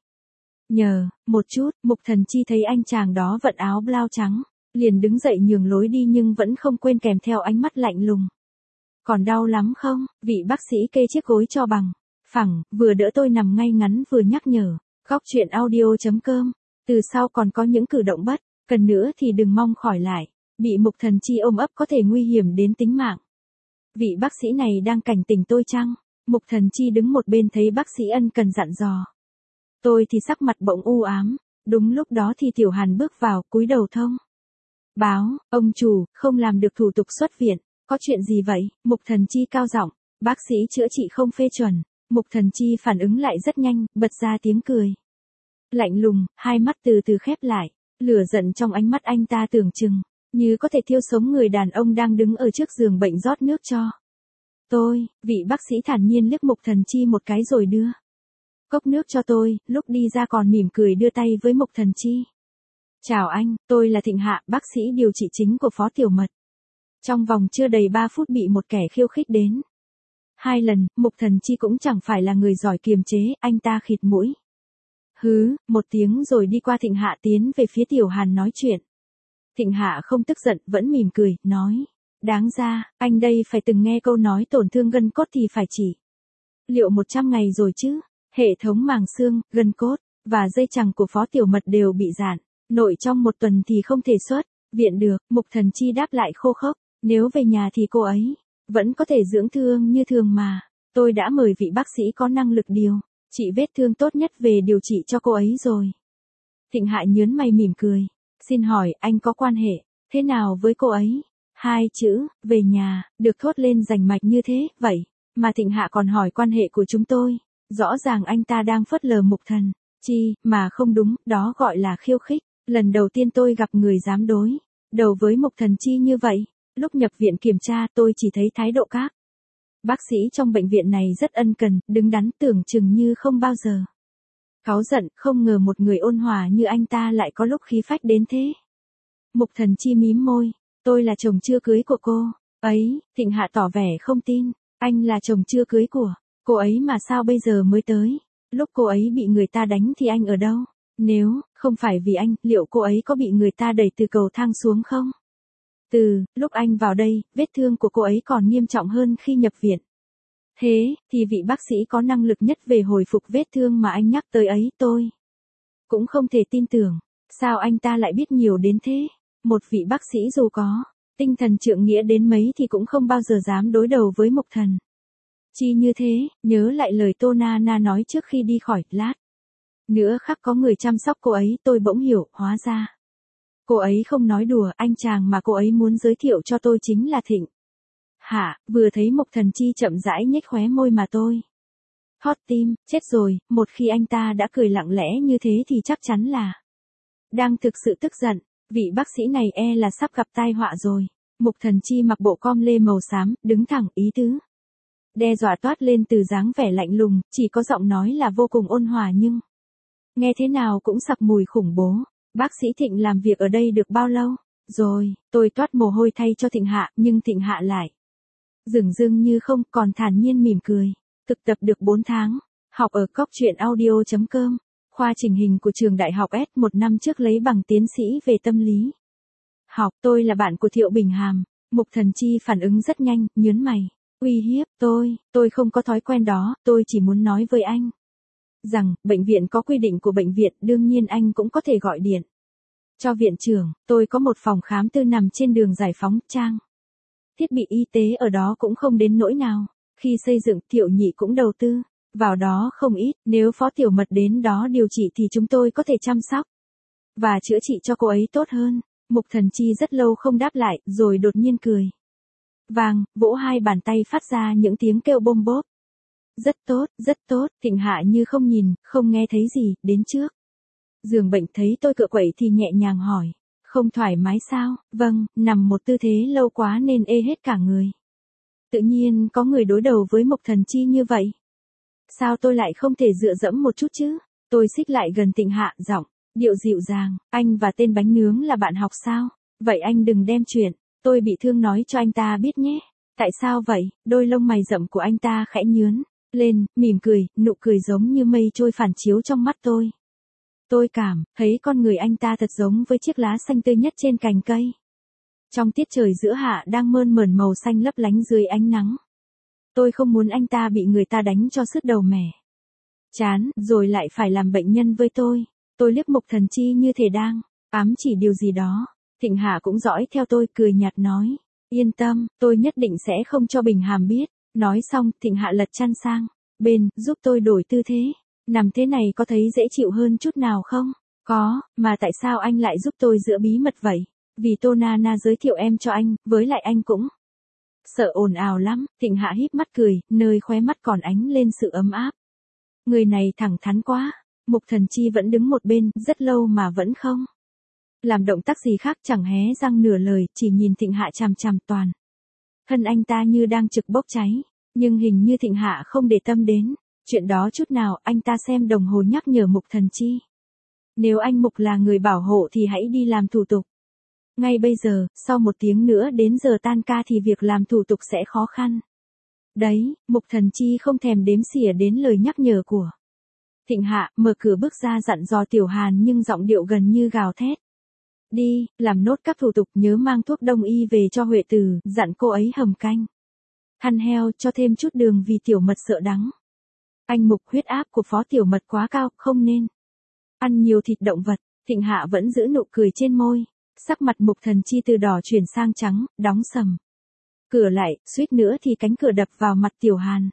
Nhờ một chút. Mục Thần Chi thấy anh chàng đó vận áo blau trắng, liền đứng dậy nhường lối đi nhưng vẫn không quên kèm theo ánh mắt lạnh lùng. Còn đau lắm không? Vị bác sĩ kê chiếc gối cho bằng phẳng, vừa đỡ tôi nằm ngay ngắn vừa nhắc nhở. Góc truyện audio.com. Từ sau còn có những cử động bất cần nữa thì đừng mong khỏi lại. Bị Mục Thần Chi ôm ấp có thể nguy hiểm đến tính mạng. Vị bác sĩ này đang cảnh tỉnh tôi chăng? Mục Thần Chi đứng một bên thấy bác sĩ ân cần dặn dò. Tôi thì sắc mặt bỗng u ám. Đúng lúc đó thì Tiểu Hàn bước vào, cúi đầu thông báo, ông chủ, không làm được thủ tục xuất viện. Có chuyện gì vậy? Mục Thần Chi cao giọng. Bác sĩ chữa trị không phê chuẩn. Mục Thần Chi phản ứng lại rất nhanh, bật ra tiếng cười. Lạnh lùng, hai mắt từ từ khép lại. Lửa giận trong ánh mắt anh ta tưởng chừng như có thể thiêu sống người đàn ông đang đứng ở trước giường bệnh rót nước cho tôi. Vị bác sĩ thản nhiên liếc Mục Thần Chi một cái rồi đưa cốc nước cho tôi, lúc đi ra còn mỉm cười đưa tay với Mục Thần Chi. Chào anh, tôi là Thịnh Hạ, bác sĩ điều trị chính của Phó Tiểu Mật. Trong vòng chưa đầy 3 phút bị một kẻ khiêu khích đến 2 lần, Mục Thần Chi cũng chẳng phải là người giỏi kiềm chế, anh ta khịt mũi. Hứ, một tiếng rồi đi qua Thịnh Hạ tiến về phía Tiểu Hàn nói chuyện. Thịnh Hạ không tức giận, vẫn mỉm cười, nói. Đáng ra, anh đây phải từng nghe câu nói tổn thương gân cốt thì phải chỉ liệu 100 ngày rồi chứ. Hệ thống màng xương, gân cốt và dây chằng của Phó Tiểu Mật đều bị rạn, nội trong 1 tuần thì không thể xuất viện được. Mục Thần Chi đáp lại khô khốc, nếu về nhà thì cô ấy vẫn có thể dưỡng thương như thường mà. Tôi đã mời vị bác sĩ có năng lực điều trị vết thương tốt nhất về điều trị cho cô ấy rồi. Thịnh Hạ nhớn mày mỉm cười. Xin hỏi anh có quan hệ thế nào với cô ấy? 2 chữ, về nhà, được thốt lên rành mạch như thế, vậy mà Thịnh Hạ còn hỏi quan hệ của chúng tôi. Rõ ràng anh ta đang phớt lờ Mục Thần Chi, mà không đúng, đó gọi là khiêu khích. Lần đầu tiên tôi gặp người dám đối đầu với Mục Thần Chi như vậy. Lúc nhập viện kiểm tra tôi chỉ thấy thái độ các bác sĩ trong bệnh viện này rất ân cần, đứng đắn, tưởng chừng như không bao giờ cáu giận, không ngờ một người ôn hòa như anh ta lại có lúc khí phách đến thế. Mục Thần Chi mím môi, tôi là chồng chưa cưới của cô ấy. Thịnh Hạ tỏ vẻ không tin, anh là chồng chưa cưới của cô ấy mà sao bây giờ mới tới? Lúc cô ấy bị người ta đánh thì anh ở đâu? Nếu không phải vì anh, liệu cô ấy có bị người ta đẩy từ cầu thang xuống không? Từ lúc anh vào đây, vết thương của cô ấy còn nghiêm trọng hơn khi nhập viện. Thế thì vị bác sĩ có năng lực nhất về hồi phục vết thương mà anh nhắc tới ấy tôi cũng không thể tin tưởng. Sao anh ta lại biết nhiều đến thế? Một vị bác sĩ dù có tinh thần trượng nghĩa đến mấy thì cũng không bao giờ dám đối đầu với Mục Thần Chi như thế. Nhớ lại lời Tô Na Na nói trước khi đi khỏi, lát nữa khắc có người chăm sóc cô ấy, tôi bỗng hiểu, hóa ra cô ấy không nói đùa, anh chàng mà cô ấy muốn giới thiệu cho tôi chính là Thịnh Hạ. Vừa thấy Mục Thần Chi chậm rãi nhếch khóe môi mà tôi thót tim, chết rồi, một khi anh ta đã cười lặng lẽ như thế thì chắc chắn là đang thực sự tức giận. Vị bác sĩ này e là sắp gặp tai họa rồi. Mục Thần Chi mặc bộ com lê màu xám, đứng thẳng, ý tứ đe dọa toát lên từ dáng vẻ lạnh lùng, chỉ có giọng nói là vô cùng ôn hòa nhưng nghe thế nào cũng sặc mùi khủng bố. Bác sĩ Thịnh làm việc ở đây được bao lâu rồi? Tôi toát mồ hôi thay cho Thịnh Hạ, nhưng Thịnh Hạ lại dửng dưng như không, còn thản nhiên mỉm cười. Thực tập được 4 tháng, học ở coctruyện.audio.com, khoa chỉnh hình của trường đại học S, 1 năm trước lấy bằng tiến sĩ về tâm lý học. Tôi là bạn của Thiệu Bình Hàm. Mục Thần Chi phản ứng rất nhanh, nhớn mày. Uy hiếp tôi không có thói quen đó, tôi chỉ muốn nói với anh rằng, bệnh viện có quy định của bệnh viện, đương nhiên anh cũng có thể gọi điện cho viện trưởng. Tôi có một phòng khám tư nằm trên đường Giải Phóng, trang thiết bị y tế ở đó cũng không đến nỗi nào. Khi xây dựng, Thiệu Nhị cũng đầu tư vào đó không ít. Nếu Phó Tiểu Mật đến đó điều trị thì chúng tôi có thể chăm sóc và chữa trị cho cô ấy tốt hơn. Mục Thần Chi rất lâu không đáp lại, rồi đột nhiên cười vàng, vỗ 2 bàn tay phát ra những tiếng kêu bôm bốp. Rất tốt, rất tốt. Thịnh Hạ như không nhìn, không nghe thấy gì, đến trước giường bệnh thấy tôi cựa quậy thì nhẹ nhàng hỏi. Không thoải mái sao? Vâng, nằm một tư thế lâu quá nên ê hết cả người. Tự nhiên có người đối đầu với Mục Thần Chi như vậy. Sao tôi lại không thể dựa dẫm một chút chứ? Tôi xích lại gần Thịnh Hạ, giọng điệu dịu dàng. Anh và tên bánh nướng là bạn học sao? Vậy anh đừng đem chuyện tôi bị thương nói cho anh ta biết nhé. Tại sao vậy? Đôi lông mày rậm của anh ta khẽ nhướn lên, mỉm cười, nụ cười giống như mây trôi phản chiếu trong mắt tôi. Tôi cảm thấy con người anh ta thật giống với chiếc lá xanh tươi nhất trên cành cây. Trong tiết trời giữa hạ đang mơn mởn màu xanh lấp lánh dưới ánh nắng. Tôi không muốn anh ta bị người ta đánh cho sứt đầu mẻ chán, rồi lại phải làm bệnh nhân với tôi. Tôi liếc Mục Thần Chi như thể đang ám chỉ điều gì đó. Thịnh Hạ cũng dõi theo tôi, cười nhạt nói. Yên tâm, tôi nhất định sẽ không cho Bình Hàm biết. Nói xong, Thịnh Hạ lật chăn sang bên, giúp tôi đổi tư thế. Nằm thế này có thấy dễ chịu hơn chút nào không? Có, mà tại sao anh lại giúp tôi giữ bí mật vậy? Vì Tô Nana giới thiệu em cho anh, với lại anh cũng sợ ồn ào lắm. Thịnh Hạ híp mắt cười, nơi khóe mắt còn ánh lên sự ấm áp. Người này thẳng thắn quá. Mục Thần Chi vẫn đứng một bên, rất lâu mà vẫn không làm động tác gì khác, chẳng hé răng nửa lời, chỉ nhìn Thịnh Hạ chằm chằm toàn. Thân anh ta như đang trực bốc cháy, nhưng hình như Thịnh Hạ không để tâm đến chuyện đó chút nào. Anh ta xem đồng hồ nhắc nhở Mục Thần Chi. Nếu anh Mục là người bảo hộ thì hãy đi làm thủ tục. Ngay bây giờ, sau 1 tiếng nữa đến giờ tan ca thì việc làm thủ tục sẽ khó khăn. Đấy, Mục Thần Chi không thèm đếm xỉa đến lời nhắc nhở của Thịnh Hạ, mở cửa bước ra dặn dò Tiểu Hàn nhưng giọng điệu gần như gào thét. Đi, làm nốt các thủ tục, nhớ mang thuốc đông y về cho Huệ Tử, dặn cô ấy hầm canh thăn heo, cho thêm chút đường vì Tiểu Mật sợ đắng. Anh Mục, huyết áp của Phó Tiểu Mật quá cao, không nên ăn nhiều thịt động vật. Thịnh Hạ vẫn giữ nụ cười trên môi. Sắc mặt Mục Thần Chi từ đỏ chuyển sang trắng, đóng sầm cửa lại, suýt nữa thì cánh cửa đập vào mặt Tiểu Hàn.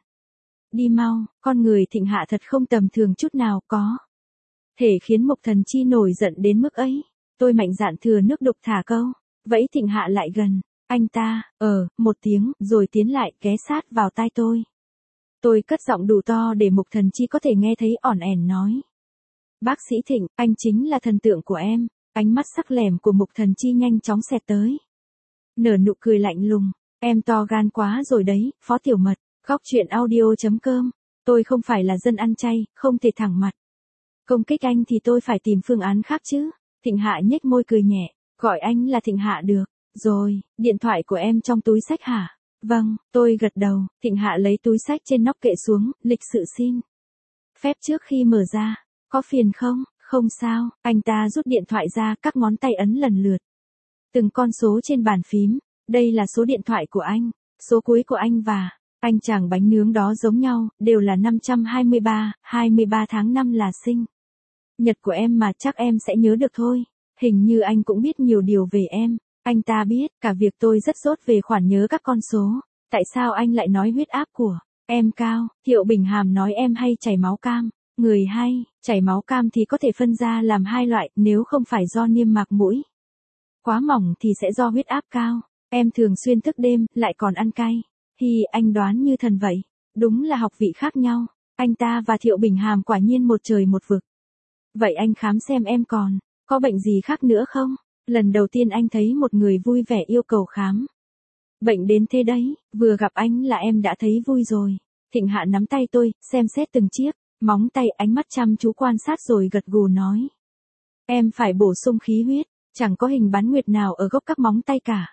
Đi mau, con người Thịnh Hạ thật không tầm thường chút nào, có thể khiến Mục Thần Chi nổi giận đến mức ấy. Tôi mạnh dạn thừa nước đục thả câu. Vẫy Thịnh Hạ lại gần. Anh ta, một tiếng, rồi tiến lại, ghé sát vào tai tôi. Tôi cất giọng đủ to để Mục Thần Chi có thể nghe thấy, ỏn ẻn nói. Bác sĩ Thịnh, anh chính là thần tượng của em. Ánh mắt sắc lẻm của Mục Thần Chi nhanh chóng xẹt tới. Nở nụ cười lạnh lùng. Em to gan quá rồi đấy, Phó Tiểu Mật. Góc truyện audio.com. Tôi không phải là dân ăn chay, không thể thẳng mặt công kích anh thì tôi phải tìm phương án khác chứ. Thịnh Hạ nhếch môi cười nhẹ. Gọi anh là Thịnh Hạ được. Rồi, điện thoại của em trong túi xách hả? Vâng, tôi gật đầu. Thịnh Hạ lấy túi xách trên nóc kệ xuống, lịch sự xin phép trước khi mở ra. Có phiền không? Không sao. Anh ta rút điện thoại ra, các ngón tay ấn lần lượt từng con số trên bàn phím. Đây là số điện thoại của anh, số cuối của anh và anh chàng bánh nướng đó giống nhau, đều là 523, 23 tháng 5 là sinh nhật của em mà, chắc em sẽ nhớ được thôi. Hình như anh cũng biết nhiều điều về em. Anh ta biết cả việc tôi rất dốt về khoản nhớ các con số. Tại sao anh lại nói huyết áp của em cao? Thiệu Bình Hàm nói em hay chảy máu cam. Người hay chảy máu cam thì có thể phân ra làm 2 loại, nếu không phải do niêm mạc mũi quá mỏng thì sẽ do huyết áp cao. Em thường xuyên thức đêm, lại còn ăn cay. Thì anh đoán như thần vậy. Đúng là học vị khác nhau. Anh ta và Thiệu Bình Hàm quả nhiên một trời một vực. Vậy anh khám xem em còn có bệnh gì khác nữa không? Lần đầu tiên anh thấy một người vui vẻ yêu cầu khám bệnh đến thế đấy. Vừa gặp anh là em đã thấy vui rồi. Thịnh Hạ nắm tay tôi, xem xét từng chiếc móng tay, ánh mắt chăm chú quan sát rồi gật gù nói. Em phải bổ sung khí huyết. Chẳng có hình bán nguyệt nào ở gốc các móng tay cả.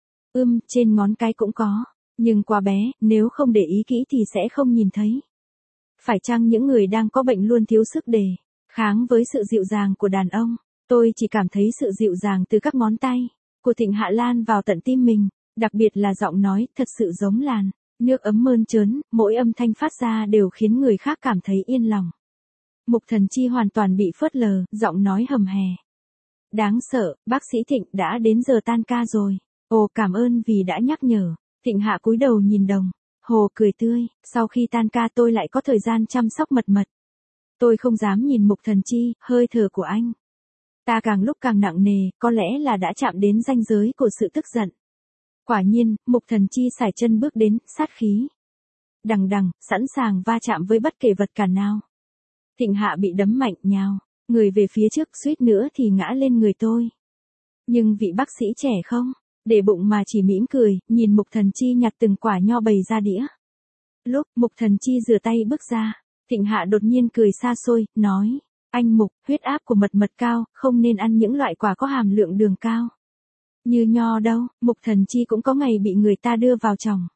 Trên ngón cái cũng có. Nhưng quá bé, nếu không để ý kỹ thì sẽ không nhìn thấy. Phải chăng những người đang có bệnh luôn thiếu sức đề kháng với sự dịu dàng của đàn ông? Tôi chỉ cảm thấy sự dịu dàng từ các ngón tay của Thịnh Hạ lan vào tận tim mình. Đặc biệt là giọng nói, thật sự giống làn nước ấm mơn trớn, mỗi âm thanh phát ra đều khiến người khác cảm thấy yên lòng. Mục Thần Chi hoàn toàn bị phớt lờ, giọng nói hầm hè. Đáng sợ, bác sĩ Thịnh, đã đến giờ tan ca rồi. Ồ, cảm ơn vì đã nhắc nhở. Thịnh Hạ cúi đầu nhìn đồng hồ, cười tươi. Sau khi tan ca tôi lại có thời gian chăm sóc mật mật. Tôi không dám nhìn Mục Thần Chi, hơi thở của anh ta càng lúc càng nặng nề, có lẽ là đã chạm đến ranh giới của sự tức giận. Quả nhiên, Mục Thần Chi sải chân bước đến, sát khí đằng đằng, sẵn sàng va chạm với bất kể vật cản nào. Thịnh Hạ bị đấm mạnh, nhào người về phía trước, suýt nữa thì ngã lên người tôi. Nhưng vị bác sĩ trẻ không để bụng mà chỉ mỉm cười, nhìn Mục Thần Chi nhặt từng quả nho bày ra đĩa. Lúc Mục Thần Chi rửa tay bước ra, Thịnh Hạ đột nhiên cười xa xôi, nói. Anh Mục, huyết áp của mật mật cao, không nên ăn những loại quả có hàm lượng đường cao như nho đâu. Mục Thần Chi cũng có ngày bị người ta đưa vào chồng.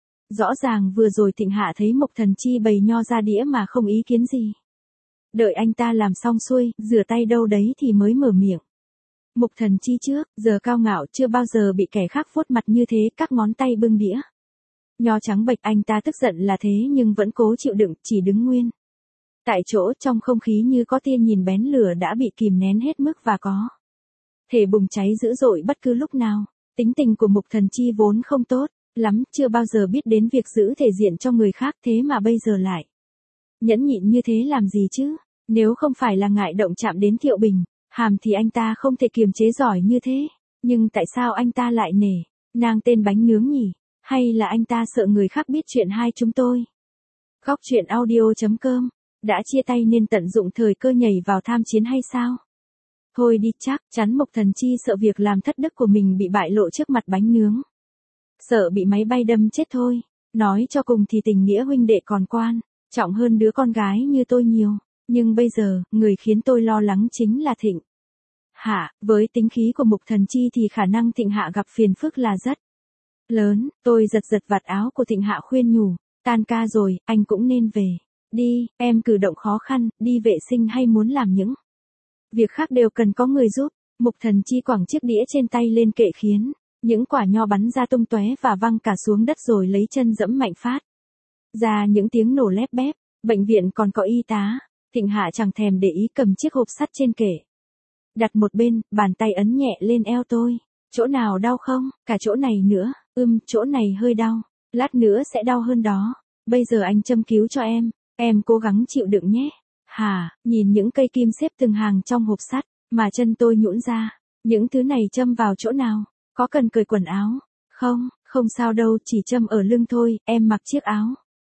Rõ ràng vừa rồi Thịnh Hạ thấy Mục Thần Chi bày nho ra đĩa mà không ý kiến gì. Đợi anh ta làm xong xuôi, rửa tay đâu đấy thì mới mở miệng. Mục Thần Chi trước giờ cao ngạo, chưa bao giờ bị kẻ khác vuốt mặt như thế, các ngón tay bưng đĩa nho trắng bệch. Anh ta tức giận là thế nhưng vẫn cố chịu đựng, chỉ đứng nguyên tại chỗ, trong không khí như có tia nhìn bén lửa đã bị kìm nén hết mức và có thể bùng cháy dữ dội bất cứ lúc nào. Tính tình của Mục Thần Chi vốn không tốt lắm, chưa bao giờ biết đến việc giữ thể diện cho người khác, thế mà bây giờ lại nhẫn nhịn như thế làm gì chứ? Nếu không phải là ngại động chạm đến Thiệu Bình, Hàm thì anh ta không thể kiềm chế giỏi như thế. Nhưng tại sao anh ta lại nể nàng tên bánh nướng nhỉ? Hay là anh ta sợ người khác biết chuyện hai chúng tôi? Góc truyện audio.com đã chia tay nên tận dụng thời cơ nhảy vào tham chiến hay sao? Thôi đi, chắc chắn Mục Thần Chi sợ việc làm thất đức của mình bị bại lộ trước mặt bánh nướng. Sợ bị máy bay đâm chết thôi. Nói cho cùng thì tình nghĩa huynh đệ còn quan trọng hơn đứa con gái như tôi nhiều. Nhưng bây giờ, người khiến tôi lo lắng chính là Thịnh Hạ. Với tính khí của Mục Thần Chi thì khả năng Thịnh Hạ gặp phiền phức là rất lớn. Tôi giật giật vạt áo của Thịnh Hạ khuyên nhủ. Tan ca rồi, anh cũng nên về. Đi, em cử động khó khăn, đi vệ sinh hay muốn làm những việc khác đều cần có người giúp. Mục Thần Chi quẳng chiếc đĩa trên tay lên kệ khiến những quả nho bắn ra tung tóe và văng cả xuống đất rồi lấy chân giẫm mạnh phát ra những tiếng nổ lép bép. Bệnh viện còn có y tá. Thịnh Hạ chẳng thèm để ý cầm chiếc hộp sắt trên kệ đặt một bên, bàn tay ấn nhẹ lên eo tôi. Chỗ nào đau không? Cả chỗ này nữa. Chỗ này hơi đau. Lát nữa sẽ đau hơn đó. Bây giờ anh châm cứu cho em cố gắng chịu đựng nhé. Hả? Nhìn những cây kim xếp từng hàng trong hộp sắt mà chân tôi nhũn ra. Những thứ này châm vào chỗ nào? Có cần cởi quần áo không? Không sao đâu, chỉ châm ở lưng thôi, em mặc chiếc áo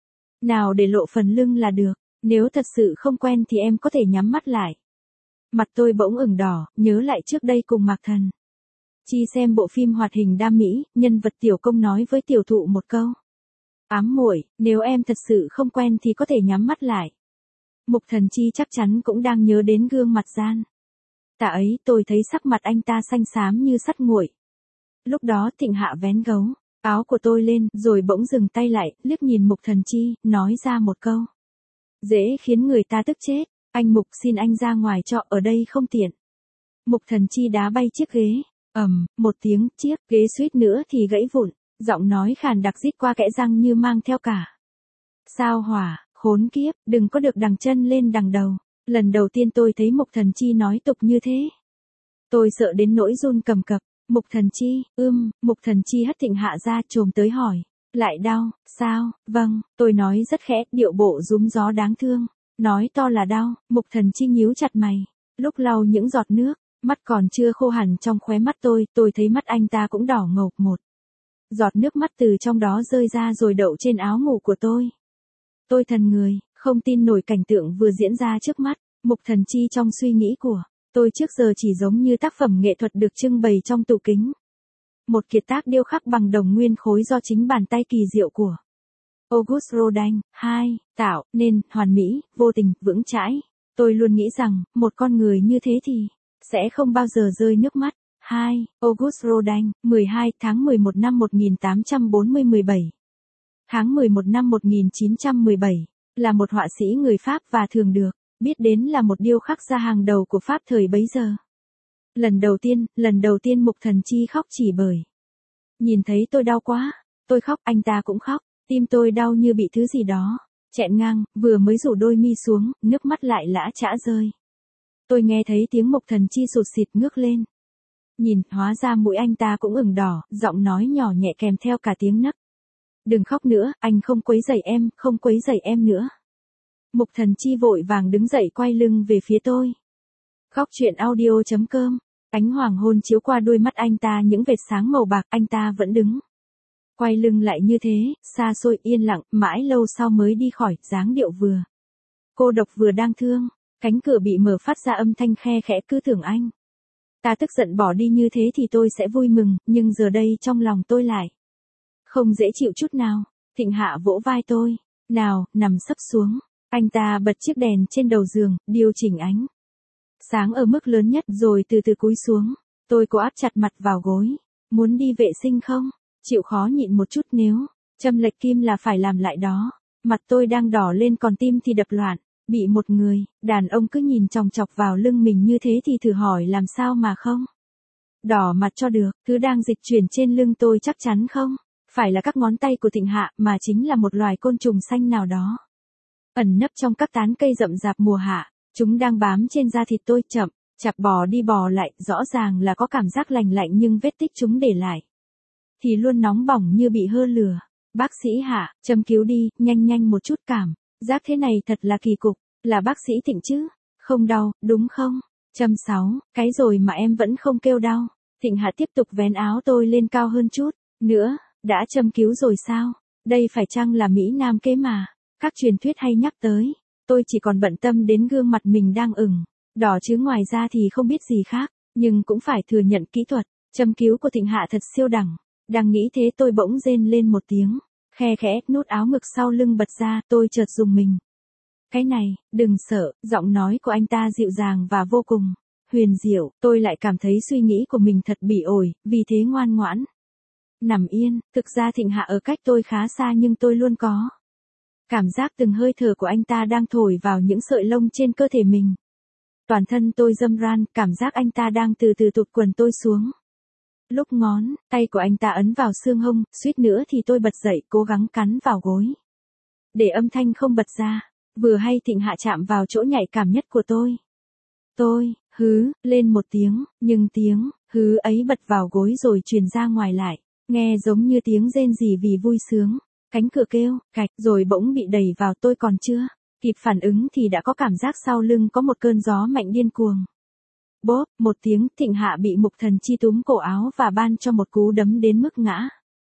nào để lộ phần lưng là được. Nếu thật sự không quen thì em có thể nhắm mắt lại. Mặt tôi bỗng ửng đỏ, nhớ lại trước đây cùng Mạc Thần Chi xem bộ phim hoạt hình đam mỹ, nhân vật Tiểu Công nói với tiểu thụ một câu. Ám muội, nếu em thật sự không quen thì có thể nhắm mắt lại. Mục Thần Chi chắc chắn cũng đang nhớ đến gương mặt gian tà ấy, tôi thấy sắc mặt anh ta xanh xám như sắt nguội. Lúc đó Thịnh Hạ vén gấu áo của tôi lên, rồi bỗng dừng tay lại, liếc nhìn Mục Thần Chi, nói ra một câu dễ khiến người ta tức chết. Anh Mục, xin anh ra ngoài cho, ở đây không tiện. Mục Thần Chi đá bay chiếc ghế. Một tiếng, chiếc ghế suýt nữa thì gãy vụn. Giọng nói khàn đặc rít qua kẽ răng như mang theo cả sao hỏa. Khốn kiếp, đừng có được đằng chân lên đằng đầu. Lần đầu tiên tôi thấy Mục Thần Chi nói tục như thế. Tôi sợ đến nỗi run cầm cập. Mục Thần Chi, Mục Thần Chi hất Thịnh Hạ ra chồm tới hỏi. Lại đau, sao? Vâng, tôi nói rất khẽ, điệu bộ rúm gió đáng thương. Nói to là đau. Mục Thần Chi nhíu chặt mày. Lúc lau những giọt nước, mắt còn chưa khô hẳn trong khóe mắt tôi thấy mắt anh ta cũng đỏ ngầu. Một giọt nước mắt từ trong đó rơi ra rồi đậu trên áo ngủ của tôi. Tôi thần người, không tin nổi cảnh tượng vừa diễn ra trước mắt. Mục Thần Chi trong suy nghĩ của tôi trước giờ chỉ giống như tác phẩm nghệ thuật được trưng bày trong tủ kính. Một kiệt tác điêu khắc bằng đồng nguyên khối do chính bàn tay kỳ diệu của Auguste Rodin tạo nên, hoàn mỹ, vô tình, vững chãi. Tôi luôn nghĩ rằng, một con người như thế thì sẽ không bao giờ rơi nước mắt. Auguste Rodin, 12 tháng 11 năm 1840 17. Tháng 11 năm 1917, là một họa sĩ người Pháp và thường được biết đến là một điêu khắc gia hàng đầu của Pháp thời bấy giờ. Lần đầu tiên Mục Thần Chi khóc chỉ bởi nhìn thấy tôi đau quá. Tôi khóc, anh ta cũng khóc. Tim tôi đau như bị thứ gì đó chẹn ngang, vừa mới rủ đôi mi xuống, nước mắt lại lã chã rơi. Tôi nghe thấy tiếng Mục Thần Chi sụt sịt ngước lên. Nhìn, hóa ra mũi anh ta cũng ửng đỏ, giọng nói nhỏ nhẹ kèm theo cả tiếng nấc. Đừng khóc nữa, anh không quấy rầy em nữa. Mục Thần Chi vội vàng đứng dậy quay lưng về phía tôi. Góc truyện audio.com, ánh hoàng hôn chiếu qua đôi mắt anh ta những vệt sáng màu bạc, anh ta vẫn đứng quay lưng lại như thế, xa xôi yên lặng, mãi lâu sau mới đi khỏi, dáng điệu vừa cô độc vừa đang thương. Cánh cửa bị mở phát ra âm thanh khe khẽ, cứ tưởng anh ta tức giận bỏ đi như thế thì tôi sẽ vui mừng, nhưng giờ đây trong lòng tôi lại không dễ chịu chút nào. Thịnh Hạ vỗ vai tôi. Nào, nằm sấp xuống. Anh ta bật chiếc đèn trên đầu giường, điều chỉnh ánh sáng ở mức lớn nhất rồi từ từ cúi xuống. Tôi cố áp chặt mặt vào gối. Muốn đi vệ sinh không? Chịu khó nhịn một chút, nếu châm lệch kim là phải làm lại đó. Mặt tôi đang đỏ lên còn tim thì đập loạn. Bị một người đàn ông cứ nhìn chòng chọc vào lưng mình như thế thì thử hỏi làm sao mà không đỏ mặt cho được. Thứ đang dịch chuyển trên lưng tôi chắc chắn không phải là các ngón tay của Thịnh Hạ, mà chính là một loài côn trùng xanh nào đó ẩn nấp trong các tán cây rậm rạp mùa hạ. Chúng đang bám trên da thịt tôi, chậm chạp bò đi bò lại, rõ ràng là có cảm giác lành lạnh nhưng vết tích chúng để lại thì luôn nóng bỏng như bị hơ lửa. Bác sĩ Hạ, châm cứu đi, nhanh nhanh một chút cảm. Giác thế này thật là kỳ cục, là bác sĩ Thịnh chứ? Không đau, đúng không? Châm 6, cái rồi mà em vẫn không kêu đau. Thịnh Hạ tiếp tục vén áo tôi lên cao hơn chút. Nữa, đã châm cứu rồi sao? Đây phải chăng là Mỹ Nam kế mà? Các truyền thuyết hay nhắc tới. Tôi chỉ còn bận tâm đến gương mặt mình đang ửng đỏ chứ ngoài ra thì không biết gì khác. Nhưng cũng phải thừa nhận kỹ thuật châm cứu của Thịnh Hạ thật siêu đẳng. Đang nghĩ thế tôi bỗng rên lên một tiếng. Khe khẽ, nút áo ngực sau lưng bật ra, tôi chợt rùng mình. Cái này, đừng sợ, giọng nói của anh ta dịu dàng và vô cùng huyền diệu, tôi lại cảm thấy suy nghĩ của mình thật bỉ ổi, vì thế ngoan ngoãn. Nằm yên, thực ra Thịnh Hạ ở cách tôi khá xa nhưng tôi luôn có cảm giác từng hơi thở của anh ta đang thổi vào những sợi lông trên cơ thể mình. Toàn thân tôi râm ran, cảm giác anh ta đang từ từ tụt quần tôi xuống. Lúc ngón tay của anh ta ấn vào xương hông, suýt nữa thì tôi bật dậy cố gắng cắn vào gối. Để âm thanh không bật ra, vừa hay Thịnh Hạ chạm vào chỗ nhạy cảm nhất của tôi. Tôi, hứ, lên một tiếng, nhưng tiếng, hứ ấy bật vào gối rồi truyền ra ngoài lại, nghe giống như tiếng rên rỉ vì vui sướng. Cánh cửa kêu, cạch, rồi bỗng bị đẩy vào tôi còn chưa kịp phản ứng thì đã có cảm giác sau lưng có một cơn gió mạnh điên cuồng. Bốp, một tiếng, Thịnh Hạ bị Mục Thần Chi túm cổ áo và ban cho một cú đấm đến mức ngã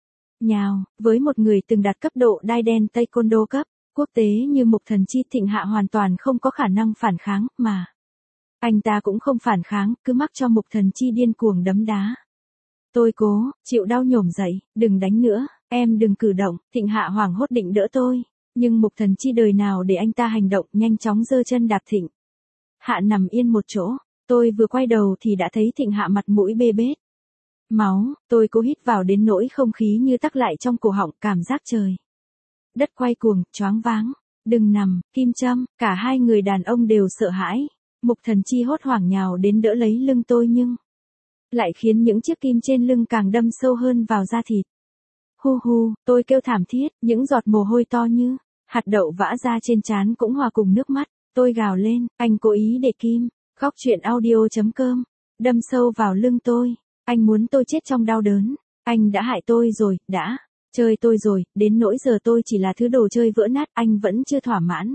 nhào. Với một người từng đạt cấp độ đai đen taekwondo cấp quốc tế như Mục Thần Chi, Thịnh Hạ hoàn toàn không có khả năng phản kháng, mà anh ta cũng không phản kháng, cứ mắc cho Mục Thần Chi điên cuồng đấm đá. Tôi cố chịu đau nhổm dậy, đừng đánh nữa, em đừng cử động. Thịnh Hạ hoảng hốt định đỡ tôi, nhưng Mục Thần Chi đời nào để anh ta hành động, nhanh chóng giơ chân đạp Thịnh Hạ nằm yên một chỗ. Tôi vừa quay đầu thì đã thấy Thịnh Hạ mặt mũi bê bết máu. Tôi cố hít vào đến nỗi không khí như tắc lại trong cổ họng, cảm giác trời đất quay cuồng, choáng váng. Đừng nằm, kim châm. Cả hai người đàn ông đều sợ hãi. Mục Thần Chi hốt hoảng nhào đến đỡ lấy lưng tôi nhưng lại khiến những chiếc kim trên lưng càng đâm sâu hơn vào da thịt. Hu hu, tôi kêu thảm thiết, những giọt mồ hôi to như hạt đậu vã ra trên trán cũng hòa cùng nước mắt. Tôi gào lên, anh cố ý để kim. Góc truyện audio.com đâm sâu vào lưng tôi. Anh muốn tôi chết trong đau đớn. Anh đã hại tôi rồi, đã chơi tôi rồi, đến nỗi giờ tôi chỉ là thứ đồ chơi vỡ nát, anh vẫn chưa thỏa mãn.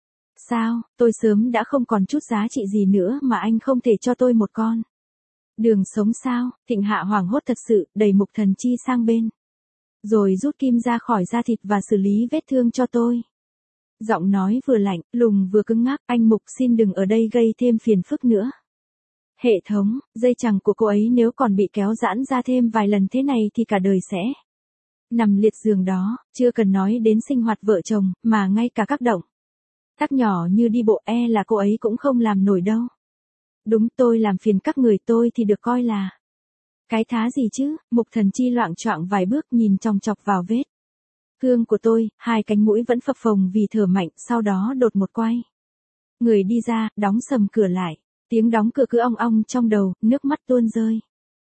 Sao, tôi sớm đã không còn chút giá trị gì nữa mà anh không thể cho tôi một con đường sống sao? Thịnh Hạ hoảng hốt thật sự, đẩy Mục Thần Chi sang bên, rồi rút kim ra khỏi da thịt và xử lý vết thương cho tôi. Giọng nói vừa lạnh, lùng vừa cứng ngắc, anh Mục xin đừng ở đây gây thêm phiền phức nữa. Hệ thống, dây chằng của cô ấy nếu còn bị kéo giãn ra thêm vài lần thế này thì cả đời sẽ nằm liệt giường đó, chưa cần nói đến sinh hoạt vợ chồng, mà ngay cả các động tác nhỏ như đi bộ là cô ấy cũng không làm nổi đâu. Đúng, tôi làm phiền các người tôi thì được coi là cái thá gì chứ? Mục Thần Chi loạng choạng vài bước nhìn chòng chọc vào vết thương của tôi, hai cánh mũi vẫn phập phồng vì thở mạnh, sau đó đột một quay người đi ra, đóng sầm cửa lại. Tiếng đóng cửa cứ ong ong trong đầu, nước mắt tuôn rơi.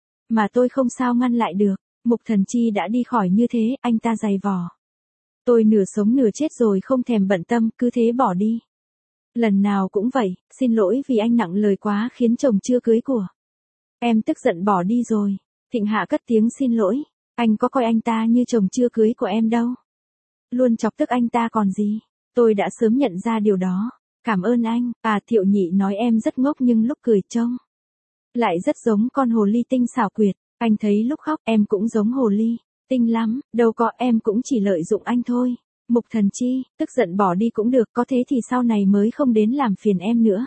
Mà tôi không sao ngăn lại được. Mục Thần Chi đã đi khỏi như thế, anh ta giày vò tôi nửa sống nửa chết rồi không thèm bận tâm, cứ thế bỏ đi. Lần nào cũng vậy, xin lỗi vì anh nặng lời quá khiến chồng chưa cưới của em tức giận bỏ đi rồi. Thịnh Hạ cất tiếng xin lỗi, anh có coi anh ta như chồng chưa cưới của em đâu. Luôn chọc tức anh ta còn gì. Tôi đã sớm nhận ra điều đó. Cảm ơn anh. Thiệu Nhị nói em rất ngốc nhưng lúc cười trông lại rất giống con hồ ly tinh xảo quyệt. Anh thấy lúc khóc em cũng giống hồ ly tinh lắm, đâu có, em cũng chỉ lợi dụng anh thôi. Mục Thần Chi, tức giận bỏ đi cũng được, có thế thì sau này mới không đến làm phiền em nữa.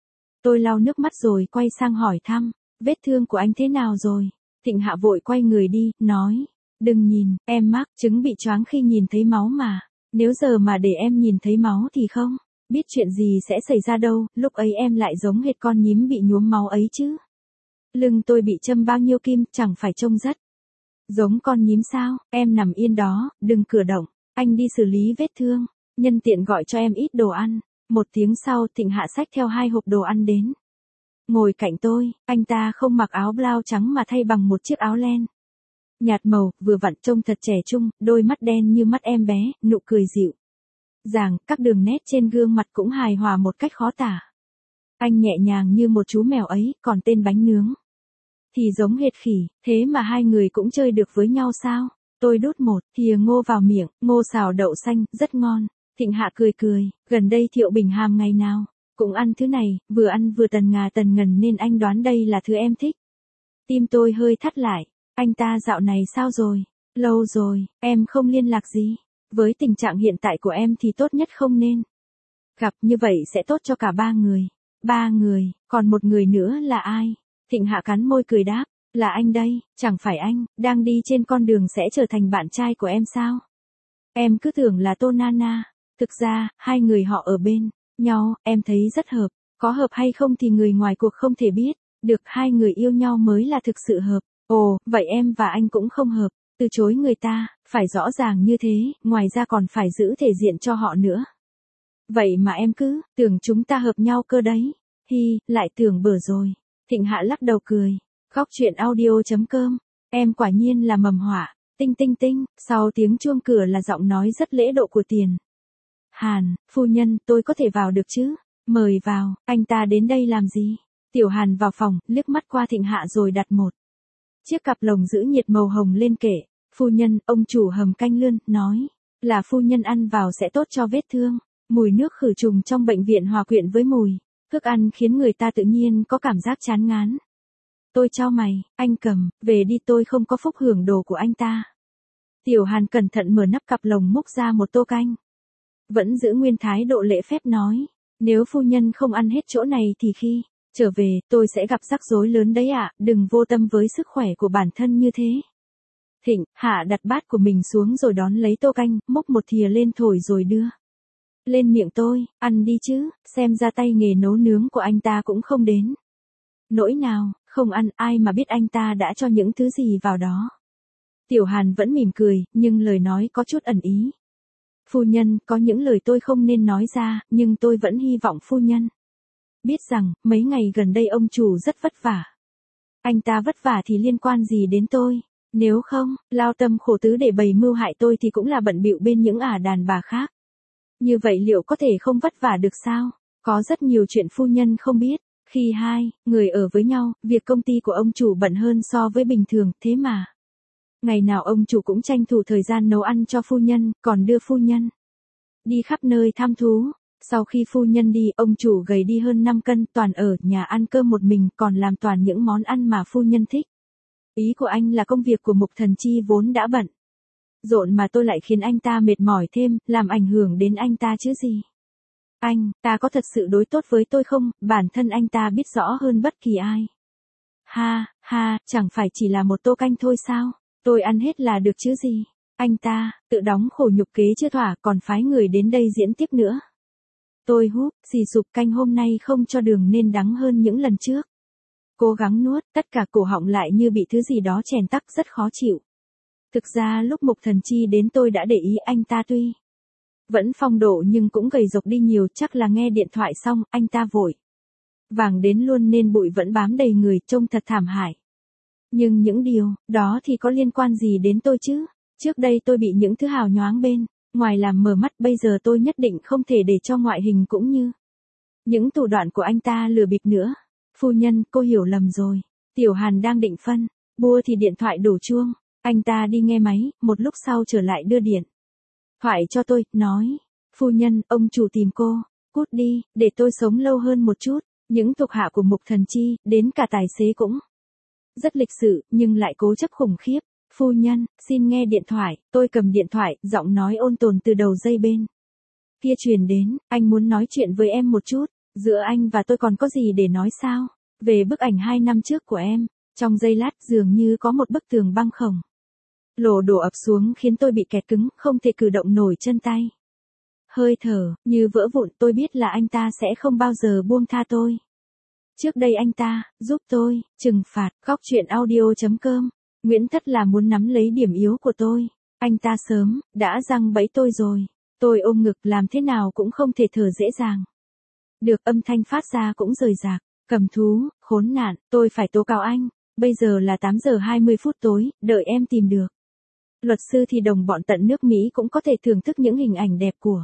Tôi lau nước mắt rồi quay sang hỏi thăm, vết thương của anh thế nào rồi? Thịnh Hạ vội quay người đi, nói, đừng nhìn, em mắc chứng bị choáng khi nhìn thấy máu mà. Nếu giờ mà để em nhìn thấy máu thì không biết chuyện gì sẽ xảy ra đâu, lúc ấy em lại giống hệt con nhím bị nhuốm máu ấy chứ. Lưng tôi bị châm bao nhiêu kim, chẳng phải trông rất giống con nhím sao? Em nằm yên đó, đừng cử động, anh đi xử lý vết thương, nhân tiện gọi cho em ít đồ ăn. Một tiếng sau, Thịnh Hạ xách theo 2 hộp đồ ăn đến. Ngồi cạnh tôi, anh ta không mặc áo blau trắng mà thay bằng một chiếc áo len nhạt màu, vừa vặn trông thật trẻ trung, đôi mắt đen như mắt em bé, nụ cười dịu dàng, các đường nét trên gương mặt cũng hài hòa một cách khó tả. Anh nhẹ nhàng như một chú mèo ấy, còn tên bánh nướng thì giống hệt khỉ, thế mà hai người cũng chơi được với nhau sao? Tôi đút một thìa ngô vào miệng, ngô xào đậu xanh, rất ngon. Thịnh Hạ cười cười, gần đây Thiệu Bình Hàm ngày nào cũng ăn thứ này, vừa ăn vừa tần ngà tần ngần nên anh đoán đây là thứ em thích. Tim tôi hơi thắt lại, anh ta dạo này sao rồi? Lâu rồi, em không liên lạc gì. Với tình trạng hiện tại của em thì tốt nhất không nên gặp, như vậy sẽ tốt cho cả ba người. Ba người, còn một người nữa là ai? Thịnh Hạ cắn môi cười đáp, là anh đây, chẳng phải anh, đang đi trên con đường sẽ trở thành bạn trai của em sao? Em cứ tưởng là Tô Nana, thực ra, hai người họ ở bên nhau, em thấy rất hợp, có hợp hay không thì người ngoài cuộc không thể biết, được hai người yêu nhau mới là thực sự hợp. Ồ, vậy em và anh cũng không hợp, từ chối người ta, phải rõ ràng như thế, ngoài ra còn phải giữ thể diện cho họ nữa. Vậy mà em cứ tưởng chúng ta hợp nhau cơ đấy. Hi, lại tưởng bở rồi. Thịnh Hạ lắc đầu cười. Góc chuyện audio.com. Em quả nhiên là mầm họa. Tinh tinh tinh, sau tiếng chuông cửa là giọng nói rất lễ độ của Tiền Hàn, phu nhân, tôi có thể vào được chứ? Mời vào, anh ta đến đây làm gì? Tiểu Hàn vào phòng, liếc mắt qua Thịnh Hạ rồi đặt một chiếc cặp lồng giữ nhiệt màu hồng lên kệ. Phu nhân, ông chủ hầm canh lươn, nói là phu nhân ăn vào sẽ tốt cho vết thương. Mùi nước khử trùng trong bệnh viện hòa quyện với mùi thức ăn khiến người ta tự nhiên có cảm giác chán ngán. Tôi chau mày, anh cầm, về đi, tôi không có phúc hưởng đồ của anh ta. Tiểu Hàn cẩn thận mở nắp cặp lồng múc ra một tô canh. Vẫn giữ nguyên thái độ lễ phép nói, nếu phu nhân không ăn hết chỗ này thì khi trở về, tôi sẽ gặp rắc rối lớn đấy ạ, đừng vô tâm với sức khỏe của bản thân như thế. Thịnh Hạ đặt bát của mình xuống rồi đón lấy tô canh, múc một thìa lên thổi rồi đưa lên miệng tôi, ăn đi chứ, xem ra tay nghề nấu nướng của anh ta cũng không đến nỗi nào, không ăn, ai mà biết anh ta đã cho những thứ gì vào đó. Tiểu Hàn vẫn mỉm cười, nhưng lời nói có chút ẩn ý. Phu nhân, có những lời tôi không nên nói ra, nhưng tôi vẫn hy vọng phu nhân biết rằng, mấy ngày gần đây ông chủ rất vất vả. Anh ta vất vả thì liên quan gì đến tôi? Nếu không, lao tâm khổ tứ để bày mưu hại tôi thì cũng là bận bịu bên những đàn bà khác. Như vậy liệu có thể không vất vả được sao? Có rất nhiều chuyện phu nhân không biết. Khi hai người ở với nhau, việc công ty của ông chủ bận hơn so với bình thường, thế mà ngày nào ông chủ cũng tranh thủ thời gian nấu ăn cho phu nhân, còn đưa phu nhân đi khắp nơi thăm thú. Sau khi phu nhân đi, ông chủ gầy đi hơn 5 cân, toàn ở nhà ăn cơm một mình, còn làm toàn những món ăn mà phu nhân thích. Ý của anh là công việc của Mục Thần Chi vốn đã bận rộn mà tôi lại khiến anh ta mệt mỏi thêm, làm ảnh hưởng đến anh ta chứ gì. Anh ta có thật sự đối tốt với tôi không? Bản thân anh ta biết rõ hơn bất kỳ ai. Ha, ha, chẳng phải chỉ là một tô canh thôi sao? Tôi ăn hết là được chứ gì. Anh ta tự đóng khổ nhục kế chưa thỏa, còn phái người đến đây diễn tiếp nữa. Tôi húp, xì sụp, canh hôm nay không cho đường nên đắng hơn những lần trước. Cố gắng nuốt, tất cả cổ họng lại như bị thứ gì đó chèn tắc, rất khó chịu. Thực ra lúc Mục Thần Chi đến tôi đã để ý anh ta tuy vẫn phong độ nhưng cũng gầy rộc đi nhiều, chắc là nghe điện thoại xong, anh ta vội vàng đến luôn nên bụi vẫn bám đầy người, trông thật thảm hại. Nhưng những điều đó thì có liên quan gì đến tôi chứ? Trước đây tôi bị những thứ hào nhoáng bên ngoài làm mờ mắt, bây giờ tôi nhất định không thể để cho ngoại hình cũng như những thủ đoạn của anh ta lừa bịp nữa. Phu nhân, cô hiểu lầm rồi. Tiểu Hàn đang định phân bua thì điện thoại đổ chuông. Anh ta đi nghe máy, một lúc sau trở lại đưa điện thoại cho tôi, nói, phu nhân, ông chủ tìm cô, cút đi, để tôi sống lâu hơn một chút. Những thuộc hạ của Mục Thần Chi, đến cả tài xế cũng rất lịch sự, nhưng lại cố chấp khủng khiếp. Phu nhân, xin nghe điện thoại. Tôi cầm điện thoại, giọng nói ôn tồn từ đầu dây bên kia truyền đến, anh muốn nói chuyện với em một chút. Giữa anh và tôi còn có gì để nói sao? Về bức ảnh 2 năm trước của em. Trong giây lát dường như có một bức tường băng khổng lồ đổ ập xuống khiến tôi bị kẹt cứng, không thể cử động nổi chân tay. Hơi thở như vỡ vụn, tôi biết là anh ta sẽ không bao giờ buông tha tôi. Trước đây anh ta giúp tôi trừng phạt. Góc chuyện audio.com. Nguyễn Thất là muốn nắm lấy điểm yếu của tôi. Anh ta sớm đã giăng bẫy tôi rồi. Tôi ôm ngực, làm thế nào cũng không thể thở dễ dàng được, âm thanh phát ra cũng rời rạc. Cầm thú, khốn nạn, tôi phải tố cáo anh. Bây giờ là 8 giờ 20 phút tối, đợi em tìm được luật sư thì đồng bọn tận nước Mỹ cũng có thể thưởng thức những hình ảnh đẹp của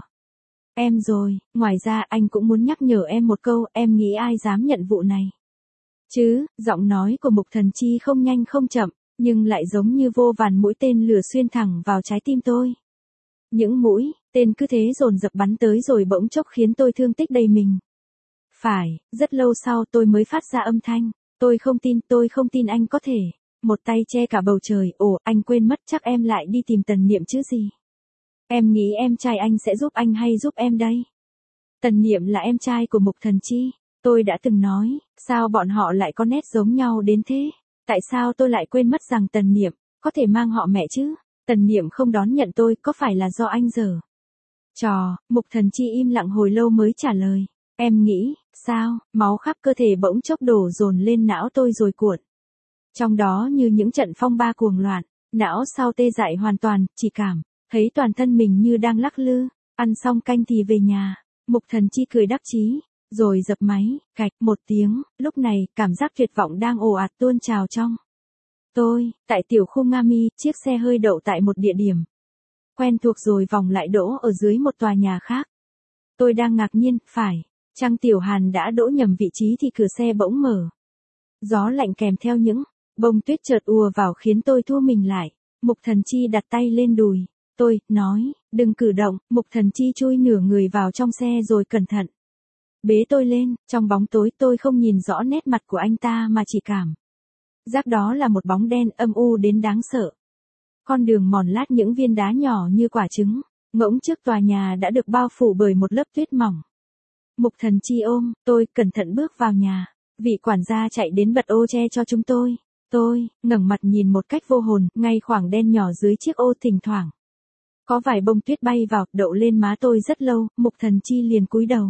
em rồi. Ngoài ra anh cũng muốn nhắc nhở em một câu, em nghĩ ai dám nhận vụ này chứ, giọng nói của Mục Thần Chi không nhanh không chậm, nhưng lại giống như vô vàn mũi tên lửa xuyên thẳng vào trái tim tôi. Những mũi tên cứ thế dồn dập bắn tới rồi bỗng chốc khiến tôi thương tích đầy mình. Phải, rất lâu sau tôi mới phát ra âm thanh. Tôi không tin anh có thể. Một tay che cả bầu trời, ồ, anh quên mất chắc em lại đi tìm Tần Niệm chứ gì. Em nghĩ em trai anh sẽ giúp anh hay giúp em đây? Tần Niệm là em trai của Mục Thần Chi. Tôi đã từng nói, sao bọn họ lại có nét giống nhau đến thế? Tại sao tôi lại quên mất rằng Tần Niệm có thể mang họ mẹ chứ? Tần Niệm không đón nhận tôi, có phải là do anh giở trò? Mục Thần Chi im lặng hồi lâu mới trả lời. Em nghĩ, sao? Máu khắp cơ thể bỗng chốc đổ dồn lên não tôi rồi cuộn. Trong đó như những trận phong ba cuồng loạn, não sau tê dại hoàn toàn, chỉ cảm thấy toàn thân mình như đang lắc lư. Ăn xong canh thì về nhà. Mục Thần Chi cười đắc chí, rồi dập máy, cạch một tiếng. Lúc này, cảm giác tuyệt vọng đang ồ ạt tuôn trào trong tôi. Tại tiểu khu Nga Mi, chiếc xe hơi đậu tại một địa điểm quen thuộc rồi vòng lại đỗ ở dưới một tòa nhà khác. Tôi đang ngạc nhiên, phải chăng Tiểu Hàn đã đỗ nhầm vị trí thì cửa xe bỗng mở. Gió lạnh kèm theo những bông tuyết chợt ùa vào khiến tôi thua mình lại. Mục Thần Chi đặt tay lên đùi tôi, nói, đừng cử động. Mục Thần Chi chui nửa người vào trong xe rồi cẩn thận bế tôi lên. Trong bóng tối tôi không nhìn rõ nét mặt của anh ta mà chỉ cảm giác đó là một bóng đen âm u đến đáng sợ. Con đường mòn lát những viên đá nhỏ như quả trứng, ngỗng trước tòa nhà đã được bao phủ bởi một lớp tuyết mỏng. Mục Thần Chi ôm tôi, cẩn thận bước vào nhà. Vị quản gia chạy đến bật ô che cho chúng tôi. Tôi ngẩng mặt nhìn một cách vô hồn, ngay khoảng đen nhỏ dưới chiếc ô thỉnh thoảng có vài bông tuyết bay vào, đậu lên má tôi rất lâu. Mục Thần Chi liền cúi đầu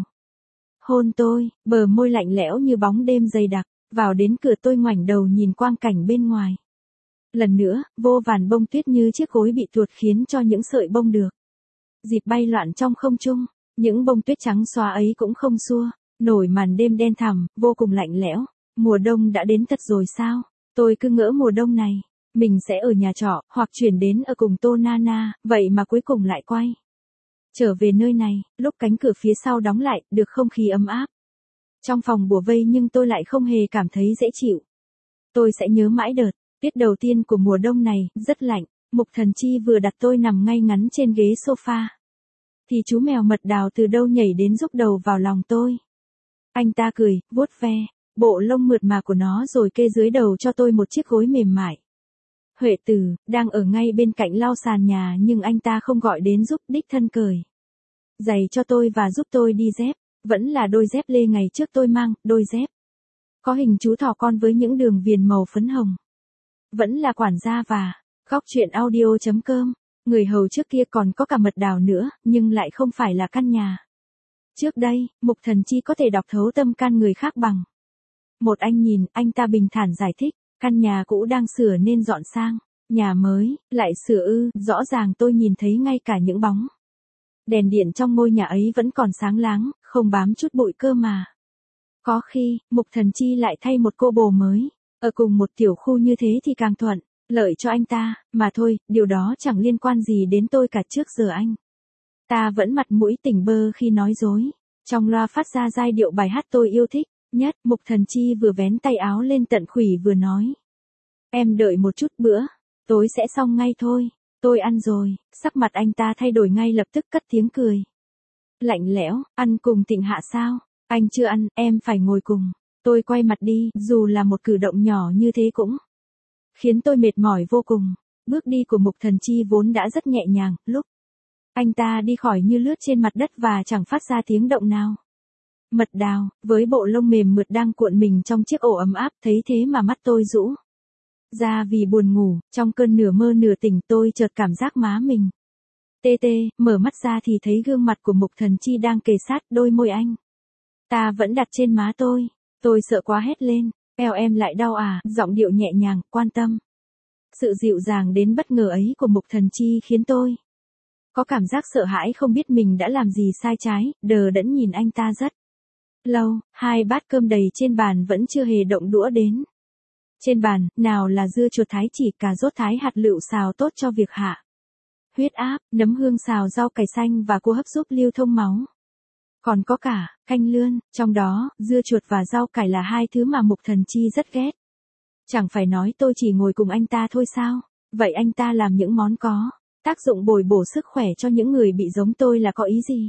hôn tôi, bờ môi lạnh lẽo như bóng đêm dày đặc. Vào đến cửa tôi ngoảnh đầu nhìn quang cảnh bên ngoài. Lần nữa, vô vàn bông tuyết như chiếc gối bị tuột khiến cho những sợi bông được dịp bay loạn trong không trung. Những bông tuyết trắng xóa ấy cũng không xua nổi màn đêm đen thẳm, vô cùng lạnh lẽo. Mùa đông đã đến thật rồi sao? Tôi cứ ngỡ mùa đông này, mình sẽ ở nhà trọ, hoặc chuyển đến ở cùng Tô Nana, vậy mà cuối cùng lại quay trở về nơi này. Lúc cánh cửa phía sau đóng lại, được không khí ấm áp trong phòng bủa vây nhưng tôi lại không hề cảm thấy dễ chịu. Tôi sẽ nhớ mãi đợt tuyết đầu tiên của mùa đông này, rất lạnh. Mục Thần Chi vừa đặt tôi nằm ngay ngắn trên ghế sofa thì chú mèo mật đào từ đâu nhảy đến rúc đầu vào lòng tôi. Anh ta cười, vuốt ve bộ lông mượt mà của nó rồi kê dưới đầu cho tôi một chiếc gối mềm mại. Huệ Tử đang ở ngay bên cạnh lau sàn nhà nhưng anh ta không gọi đến giúp, đích thân cởi giày cho tôi và giúp tôi đi dép. Vẫn là đôi dép lê ngày trước tôi mang, đôi dép có hình chú thỏ con với những đường viền màu phấn hồng. Vẫn là quản gia và góc truyện audio.com. Người hầu trước kia còn có cả mật đào nữa, nhưng lại không phải là căn nhà. Trước đây, Mục Thần Chi có thể đọc thấu tâm can người khác bằng một anh nhìn. Anh ta bình thản giải thích, căn nhà cũ đang sửa nên dọn sang nhà mới, lại sửa ư? Rõ ràng tôi nhìn thấy ngay cả những bóng đèn điện trong ngôi nhà ấy vẫn còn sáng láng, không bám chút bụi cơ mà. Có khi, Mục Thần Chi lại thay một cô bồ mới, ở cùng một tiểu khu như thế thì càng thuận lợi cho anh ta, mà thôi, điều đó chẳng liên quan gì đến tôi cả. Trước giờ anh ta vẫn mặt mũi tỉnh bơ khi nói dối. Trong loa phát ra giai điệu bài hát tôi yêu thích nhất. Mục Thần Chi vừa vén tay áo lên tận khuỷu vừa nói, em đợi một chút, bữa tối sẽ xong ngay thôi. Tôi ăn rồi. Sắc mặt anh ta thay đổi ngay lập tức, cất tiếng cười lạnh lẽo, ăn cùng Tịnh Hạ sao? Anh chưa ăn, em phải ngồi cùng. Tôi quay mặt đi, dù là một cử động nhỏ như thế cũng khiến tôi mệt mỏi vô cùng. Bước đi của Mục Thần Chi vốn đã rất nhẹ nhàng, lúc anh ta đi khỏi như lướt trên mặt đất và chẳng phát ra tiếng động nào. Mật đào, với bộ lông mềm mượt đang cuộn mình trong chiếc ổ ấm áp, thấy thế mà mắt tôi rũ ra vì buồn ngủ. Trong cơn nửa mơ nửa tỉnh tôi chợt cảm giác má mình tê tê, mở mắt ra thì thấy gương mặt của Mục Thần Chi đang kề sát, đôi môi anh ta vẫn đặt trên má tôi. Tôi sợ quá hét lên, eo em lại đau à? Giọng điệu nhẹ nhàng, quan tâm. Sự dịu dàng đến bất ngờ ấy của Mục Thần Chi khiến tôi có cảm giác sợ hãi, không biết mình đã làm gì sai trái, đờ đẫn nhìn anh ta rất lâu. Hai bát cơm đầy trên bàn vẫn chưa hề động đũa đến. Trên bàn, nào là dưa chuột thái chỉ, cà rốt thái hạt lựu xào tốt cho việc hạ huyết áp, nấm hương xào rau cải xanh và cua hấp giúp lưu thông máu. Còn có cả, canh lươn, trong đó, dưa chuột và rau cải là hai thứ mà Mục Thần Chi rất ghét. Chẳng phải nói tôi chỉ ngồi cùng anh ta thôi sao? Vậy anh ta làm những món có tác dụng bồi bổ sức khỏe cho những người bị giống tôi là có ý gì?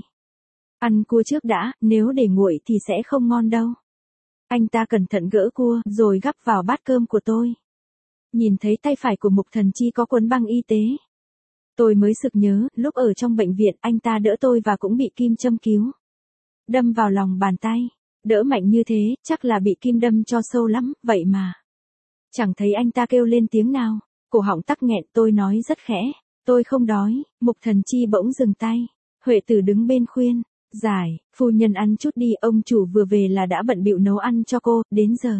Ăn cua trước đã, nếu để nguội thì sẽ không ngon đâu. Anh ta cẩn thận gỡ cua, rồi gắp vào bát cơm của tôi. Nhìn thấy tay phải của Mục Thần Chi có cuốn băng y tế. Tôi mới sực nhớ, lúc ở trong bệnh viện anh ta đỡ tôi và cũng bị kim châm cứu. Đâm vào lòng bàn tay. Đỡ mạnh như thế, chắc là bị kim đâm cho sâu lắm, vậy mà. Chẳng thấy anh ta kêu lên tiếng nào. Cổ họng tắc nghẹn, tôi nói rất khẽ. Tôi không đói. Mục Thần Chi bỗng dừng tay. Huệ Tử đứng bên khuyên. Giải, phu nhân ăn chút đi, ông chủ vừa về là đã bận bịu nấu ăn cho cô, đến giờ.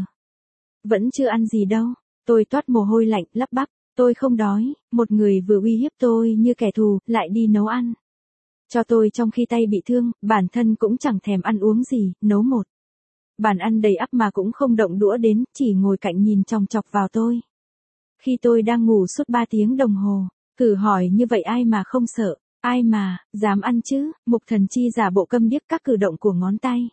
Vẫn chưa ăn gì đâu. Tôi toát mồ hôi lạnh, lắp bắp. Tôi không đói, một người vừa uy hiếp tôi như kẻ thù, lại đi nấu ăn. Cho tôi trong khi tay bị thương, bản thân cũng chẳng thèm ăn uống gì, nấu một bàn ăn đầy ắp mà cũng không động đũa đến, chỉ ngồi cạnh nhìn chòng chọc vào tôi. Khi tôi đang ngủ suốt 3 tiếng đồng hồ, thử hỏi như vậy ai mà không sợ, ai mà, dám ăn chứ, Mục Thần Chi giả bộ câm điếc các cử động của ngón tay.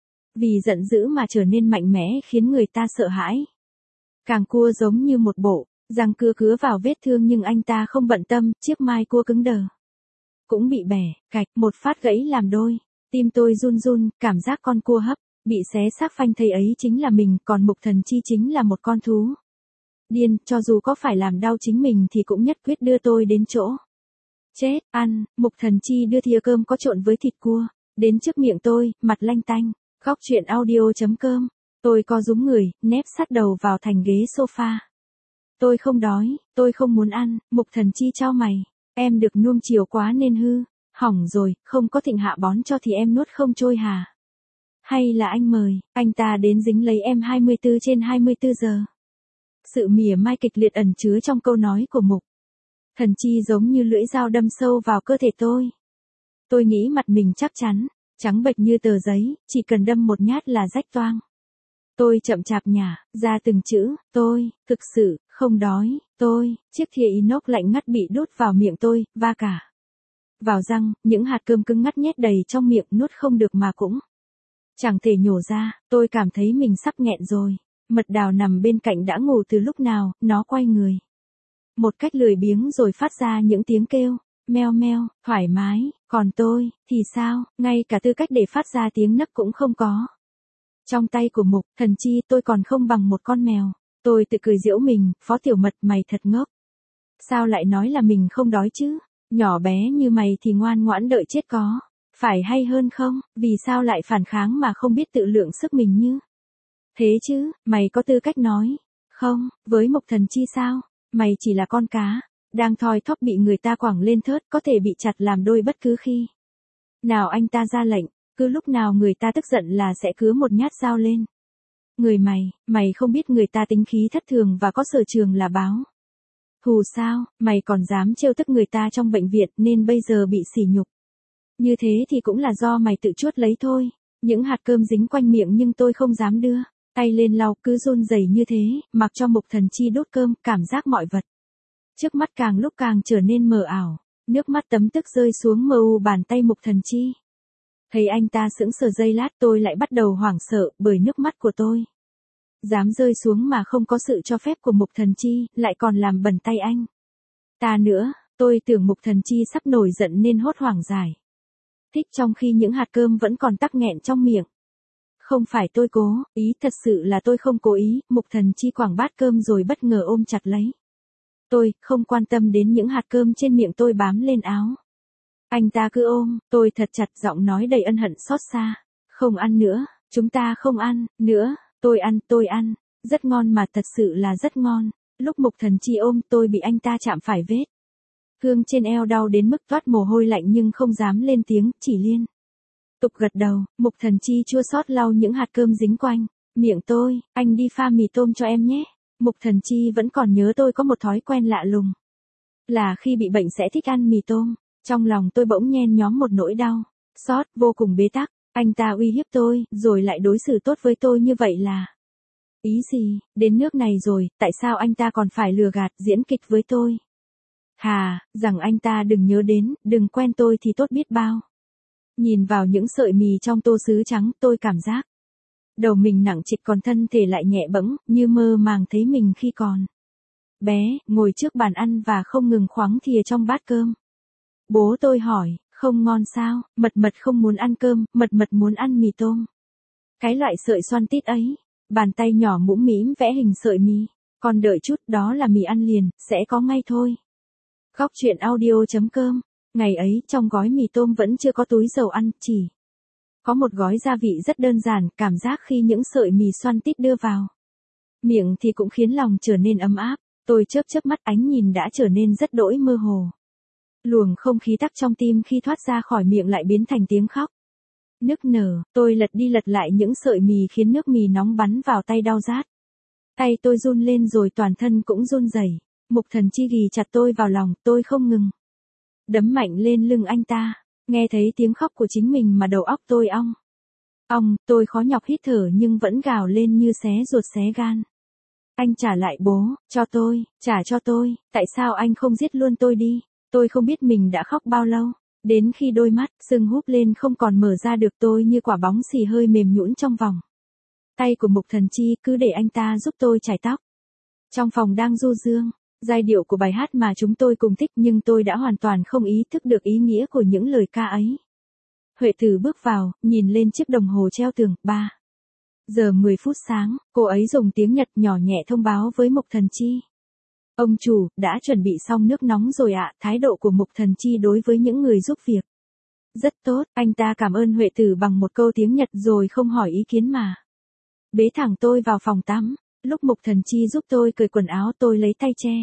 Vì giận dữ mà trở nên mạnh mẽ khiến người ta sợ hãi. Càng cua giống như một bộ, răng cưa cứa vào vết thương nhưng anh ta không bận tâm, chiếc mai cua cứng đờ. Cũng bị bẻ, cạch, một phát gãy làm đôi. Tim tôi run run, cảm giác con cua hấp, bị xé xác phanh thây ấy chính là mình, còn Mục Thần Chi chính là một con thú. Điên, cho dù có phải làm đau chính mình thì cũng nhất quyết đưa tôi đến chỗ. Chết, ăn, Mục Thần Chi đưa thìa cơm có trộn với thịt cua, đến trước miệng tôi, mặt lanh tanh. Góc truyện audio.com. Tôi co rúm người, nép sát đầu vào thành ghế sofa. Tôi không đói, tôi không muốn ăn, Mục Thần Chi chau mày. Em được nuông chiều quá nên hư, hỏng rồi, không có Thịnh Hạ bón cho thì em nuốt không trôi hả? Hay là anh mời, anh ta đến dính lấy em 24/24 giờ. Sự mỉa mai kịch liệt ẩn chứa trong câu nói của Mục Thần Chi giống như lưỡi dao đâm sâu vào cơ thể tôi. Tôi nghĩ mặt mình chắc chắn, trắng bệch như tờ giấy, chỉ cần đâm một nhát là rách toang. Tôi chậm chạp nhả ra từng chữ, tôi, thực sự, không đói, tôi, chiếc thìa inox lạnh ngắt bị đút vào miệng tôi, va cả vào răng, những hạt cơm cứng ngắt nhét đầy trong miệng, nuốt không được mà cũng chẳng thể nhổ ra, tôi cảm thấy mình sắp nghẹn rồi. Mật Đào nằm bên cạnh đã ngủ từ lúc nào, nó quay người một cách lười biếng rồi phát ra những tiếng kêu, meo meo, thoải mái, còn tôi, thì sao, ngay cả tư cách để phát ra tiếng nấc cũng không có. Trong tay của Mục Thần Chi tôi còn không bằng một con mèo. Tôi tự cười giễu mình, Phó Tiểu Mật mày thật ngốc. Sao lại nói là mình không đói chứ? Nhỏ bé như mày thì ngoan ngoãn đợi chết có. Phải hay hơn không? Vì sao lại phản kháng mà không biết tự lượng sức mình như thế chứ? Mày có tư cách nói. Không, với Mục Thần Chi sao? Mày chỉ là con cá. Đang thoi thóp bị người ta quẳng lên thớt, có thể bị chặt làm đôi bất cứ khi nào anh ta ra lệnh. Cứ lúc nào người ta tức giận là sẽ cứa một nhát dao lên người mày không biết người ta tính khí thất thường và có sở trường là báo thù sao, mày còn dám trêu tức người ta trong bệnh viện nên bây giờ bị sỉ nhục. Như thế thì cũng là do mày tự chuốt lấy thôi. Những hạt cơm dính quanh miệng nhưng tôi không dám đưa tay lên lau, cứ run rẩy như thế, mặc cho Mục Thần Chi đốt cơm, cảm giác mọi vật trước mắt càng lúc càng trở nên mờ ảo. Nước mắt tấm tức rơi xuống mờ u bàn tay Mục Thần Chi. Thấy anh ta sững sờ giây lát, tôi lại bắt đầu hoảng sợ bởi nước mắt của tôi dám rơi xuống mà không có sự cho phép của Mục Thần Chi, lại còn làm bẩn tay anh ta nữa. Tôi tưởng Mục Thần Chi sắp nổi giận nên hốt hoảng giải thích trong khi những hạt cơm vẫn còn tắc nghẹn trong miệng. Không phải tôi cố ý, thật sự là tôi không cố ý. Mục Thần Chi quẳng bát cơm rồi bất ngờ ôm chặt lấy tôi, không quan tâm đến những hạt cơm trên miệng tôi bám lên áo. Anh ta cứ ôm tôi thật chặt, giọng nói đầy ân hận xót xa. Không ăn nữa, chúng ta không ăn nữa. Tôi ăn, rất ngon mà, thật sự là rất ngon. Lúc Mục Thần Chi ôm tôi bị anh ta chạm phải vết thương trên eo, đau đến mức toát mồ hôi lạnh nhưng không dám lên tiếng, chỉ liên tục gật đầu. Mục Thần Chi chua xót lau những hạt cơm dính quanh miệng tôi, anh đi pha mì tôm cho em nhé. Mục Thần Chi vẫn còn nhớ tôi có một thói quen lạ lùng, là khi bị bệnh sẽ thích ăn mì tôm. Trong lòng tôi bỗng nhen nhóm một nỗi đau xót vô cùng bế tắc. Anh ta uy hiếp tôi, rồi lại đối xử tốt với tôi như vậy là ý gì? Đến nước này rồi, tại sao anh ta còn phải lừa gạt, diễn kịch với tôi? Rằng anh ta đừng nhớ đến, đừng quen tôi thì tốt biết bao. Nhìn vào những sợi mì trong tô sứ trắng, tôi cảm giác đầu mình nặng trịch còn thân thể lại nhẹ bẫng, như mơ màng thấy mình khi còn bé, ngồi trước bàn ăn và không ngừng khoắng thìa trong bát cơm. Bố tôi hỏi, không ngon sao? Mật Mật không muốn ăn cơm, Mật Mật muốn ăn mì tôm. Cái loại sợi xoăn tít ấy, bàn tay nhỏ mũm mĩm vẽ hình sợi mì. Còn đợi chút, đó là mì ăn liền, sẽ có ngay thôi. Góc chuyện audio.com. Ngày ấy, trong gói mì tôm vẫn chưa có túi dầu ăn, chỉ có một gói gia vị rất đơn giản, cảm giác khi những sợi mì xoăn tít đưa vào miệng thì cũng khiến lòng trở nên ấm áp. Tôi chớp chớp mắt, ánh nhìn đã trở nên rất đỗi mơ hồ. Luồng không khí tắc trong tim khi thoát ra khỏi miệng lại biến thành tiếng khóc nức nở. Tôi lật đi lật lại những sợi mì khiến nước mì nóng bắn vào tay đau rát. Tay tôi run lên rồi toàn thân cũng run rẩy. Mục Thần Chi ghì chặt tôi vào lòng, tôi không ngừng đấm mạnh lên lưng anh ta. Nghe thấy tiếng khóc của chính mình mà đầu óc tôi ong ong, tôi khó nhọc hít thở nhưng vẫn gào lên như xé ruột xé gan. Anh trả lại bố, cho tôi, trả cho tôi, tại sao anh không giết luôn tôi đi? Tôi không biết mình đã khóc bao lâu, đến khi đôi mắt sưng húp lên không còn mở ra được, tôi như quả bóng xì hơi mềm nhũn trong vòng tay của Mục Thần Chi, cứ để anh ta giúp tôi chải tóc. Trong phòng đang du dương giai điệu của bài hát mà chúng tôi cùng thích, nhưng tôi đã hoàn toàn không ý thức được ý nghĩa của những lời ca ấy. Huệ Tử bước vào, nhìn lên chiếc đồng hồ treo tường, 3 giờ 10 phút sáng, cô ấy dùng tiếng Nhật nhỏ nhẹ thông báo với Mục Thần Chi. Ông chủ, đã chuẩn bị xong nước nóng rồi ạ. Thái độ của Mục Thần Chi đối với những người giúp việc rất tốt, anh ta cảm ơn Huệ Tử bằng một câu tiếng Nhật rồi không hỏi ý kiến mà bế thẳng tôi vào phòng tắm. Lúc Mục Thần Chi giúp tôi cởi quần áo, tôi lấy tay che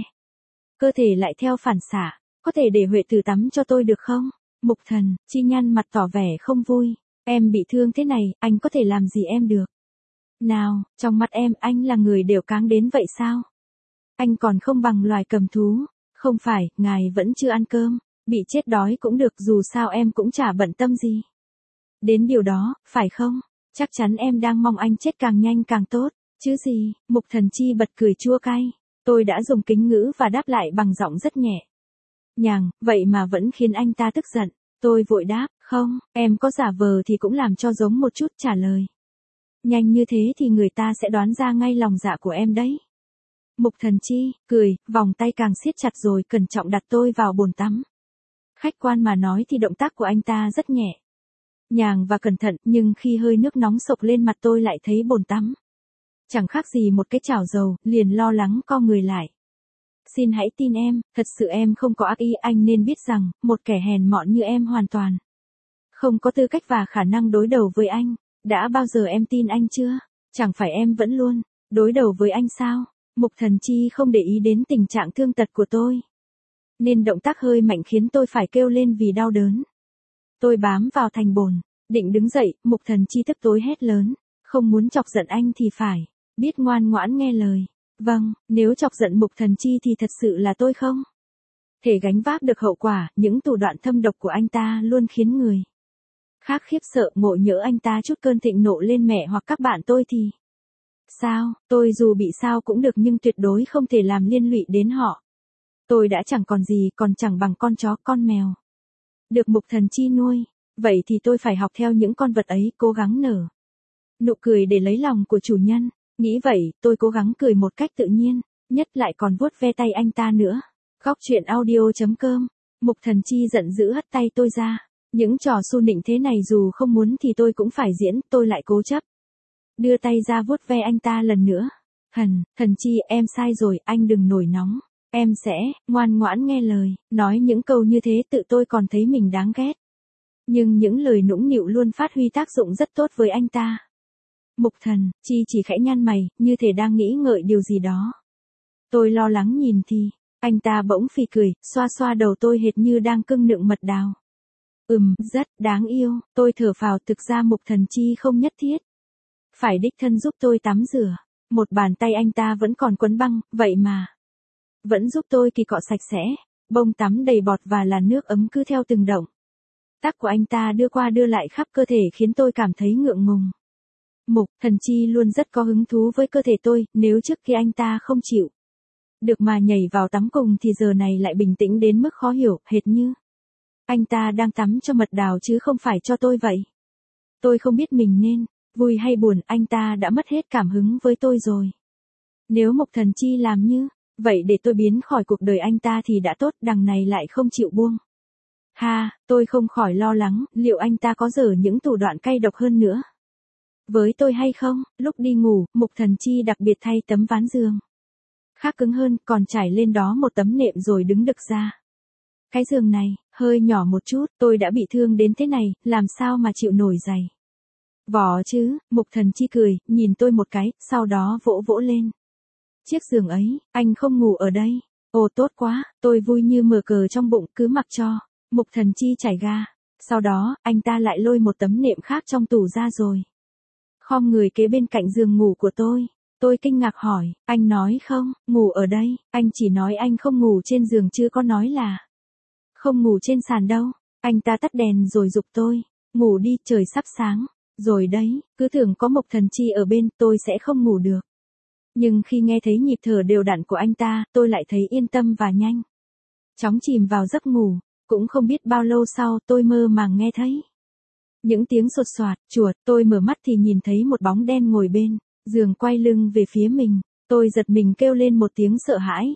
cơ thể lại theo phản xạ. Có thể để Huệ Tử tắm cho tôi được không? Mục Thần Chi nhăn mặt tỏ vẻ không vui. Em bị thương thế này, anh có thể làm gì em được? Nào, trong mắt em, anh là người đều cáng đến vậy sao? Anh còn không bằng loài cầm thú. Không phải, ngài vẫn chưa ăn cơm. Bị chết đói cũng được, dù sao em cũng chả bận tâm gì đến điều đó, phải không? Chắc chắn em đang mong anh chết càng nhanh càng tốt. Chứ gì? Mục Thần Chi bật cười chua cay. Tôi đã dùng kính ngữ và đáp lại bằng giọng rất nhẹ nhàng, vậy mà vẫn khiến anh ta tức giận. Tôi vội đáp, không, em có giả vờ thì cũng làm cho giống một chút. Trả lời nhanh như thế thì người ta sẽ đoán ra ngay lòng dạ của em đấy. Mục Thần Chi cười, vòng tay càng siết chặt rồi cẩn trọng đặt tôi vào bồn tắm. Khách quan mà nói thì động tác của anh ta rất nhẹ nhàng và cẩn thận, nhưng khi hơi nước nóng sộc lên mặt tôi lại thấy bồn tắm chẳng khác gì một cái chảo dầu, liền lo lắng co người lại. Xin hãy tin em, thật sự em không có ác ý, anh nên biết rằng, một kẻ hèn mọn như em hoàn toàn không có tư cách và khả năng đối đầu với anh. Đã bao giờ em tin anh chưa? Chẳng phải em vẫn luôn đối đầu với anh sao? Mục Thần Chi không để ý đến tình trạng thương tật của tôi, nên động tác hơi mạnh khiến tôi phải kêu lên vì đau đớn. Tôi bám vào thành bồn, định đứng dậy, Mục Thần Chi tức tối hét lớn. Không muốn chọc giận anh thì phải biết ngoan ngoãn nghe lời. Vâng, nếu chọc giận Mục Thần Chi thì thật sự là tôi không thể gánh vác được hậu quả. Những thủ đoạn thâm độc của anh ta luôn khiến người khác khiếp sợ. Ngộ nhỡ anh ta chút cơn thịnh nộ lên mẹ hoặc các bạn tôi thì sao? Tôi dù bị sao cũng được, nhưng tuyệt đối không thể làm liên lụy đến họ. Tôi đã chẳng còn gì, còn chẳng bằng con chó con mèo được Mục Thần Chi nuôi. Vậy thì tôi phải học theo những con vật ấy, cố gắng nở nụ cười để lấy lòng của chủ nhân. Nghĩ vậy, tôi cố gắng cười một cách tự nhiên, nhất lại còn vuốt ve tay anh ta nữa. Góc chuyện audio.com. Mục Thần Chi giận dữ hất tay tôi ra. Những trò xu nịnh thế này dù không muốn thì tôi cũng phải diễn. Tôi lại cố chấp đưa tay ra vuốt ve anh ta lần nữa. Thần Chi, em sai rồi, anh đừng nổi nóng. Em sẽ ngoan ngoãn nghe lời. Nói những câu như thế tự tôi còn thấy mình đáng ghét. Nhưng những lời nũng nịu luôn phát huy tác dụng rất tốt với anh ta. Mục Thần Chi chỉ khẽ nhăn mày, như thể đang nghĩ ngợi điều gì đó. Tôi lo lắng nhìn thì, anh ta bỗng phì cười, xoa xoa đầu tôi hệt như đang cưng nựng mật đào. Rất đáng yêu. Tôi thở phào, thực ra Mục Thần Chi không nhất thiết phải đích thân giúp tôi tắm rửa. Một bàn tay anh ta vẫn còn quấn băng, vậy mà vẫn giúp tôi kỳ cọ sạch sẽ. Bông tắm đầy bọt và làn nước ấm cứ theo từng động tác của anh ta đưa qua đưa lại khắp cơ thể khiến tôi cảm thấy ngượng ngùng. Mục Thần Chi luôn rất có hứng thú với cơ thể tôi, nếu trước kia anh ta không chịu được mà nhảy vào tắm cùng thì giờ này lại bình tĩnh đến mức khó hiểu, hệt như Anh ta đang tắm cho mật đào chứ không phải cho tôi vậy. Tôi không biết mình nên vui hay buồn, anh ta đã mất hết cảm hứng với tôi rồi. Nếu Mục Thần Chi làm như vậy để tôi biến khỏi cuộc đời anh ta thì đã tốt, đằng này lại không chịu buông. Ha, tôi không khỏi lo lắng, liệu anh ta có dở những thủ đoạn cay độc hơn nữa với tôi hay không? Lúc đi ngủ, Mục Thần Chi đặc biệt thay tấm ván giường khác cứng hơn, còn trải lên đó một tấm nệm rồi đứng đực ra. Cái giường này, hơi nhỏ một chút, tôi đã bị thương đến thế này, làm sao mà chịu nổi giày. Vò chứ, Mục Thần Chi cười, nhìn tôi một cái, sau đó vỗ vỗ lên chiếc giường ấy, anh không ngủ ở đây. Ồ tốt quá, tôi vui như mở cờ trong bụng, cứ mặc cho Mục Thần Chi chảy ga. Sau đó, anh ta lại lôi một tấm nệm khác trong tủ ra rồi khom người kế bên cạnh giường ngủ của tôi. Tôi kinh ngạc hỏi, anh nói không, ngủ ở đây, anh chỉ nói anh không ngủ trên giường chứ có nói là không ngủ trên sàn đâu. Anh ta tắt đèn rồi giục tôi, ngủ đi, trời sắp sáng rồi đấy, cứ tưởng có Mục Thần Chi ở bên tôi sẽ không ngủ được. Nhưng khi nghe thấy nhịp thở đều đặn của anh ta, tôi lại thấy yên tâm và nhanh chóng chìm vào giấc ngủ. Cũng không biết bao lâu sau tôi mơ màng nghe thấy những tiếng sột soạt, chuột, tôi mở mắt thì nhìn thấy một bóng đen ngồi bên giường quay lưng về phía mình. Tôi giật mình kêu lên một tiếng sợ hãi.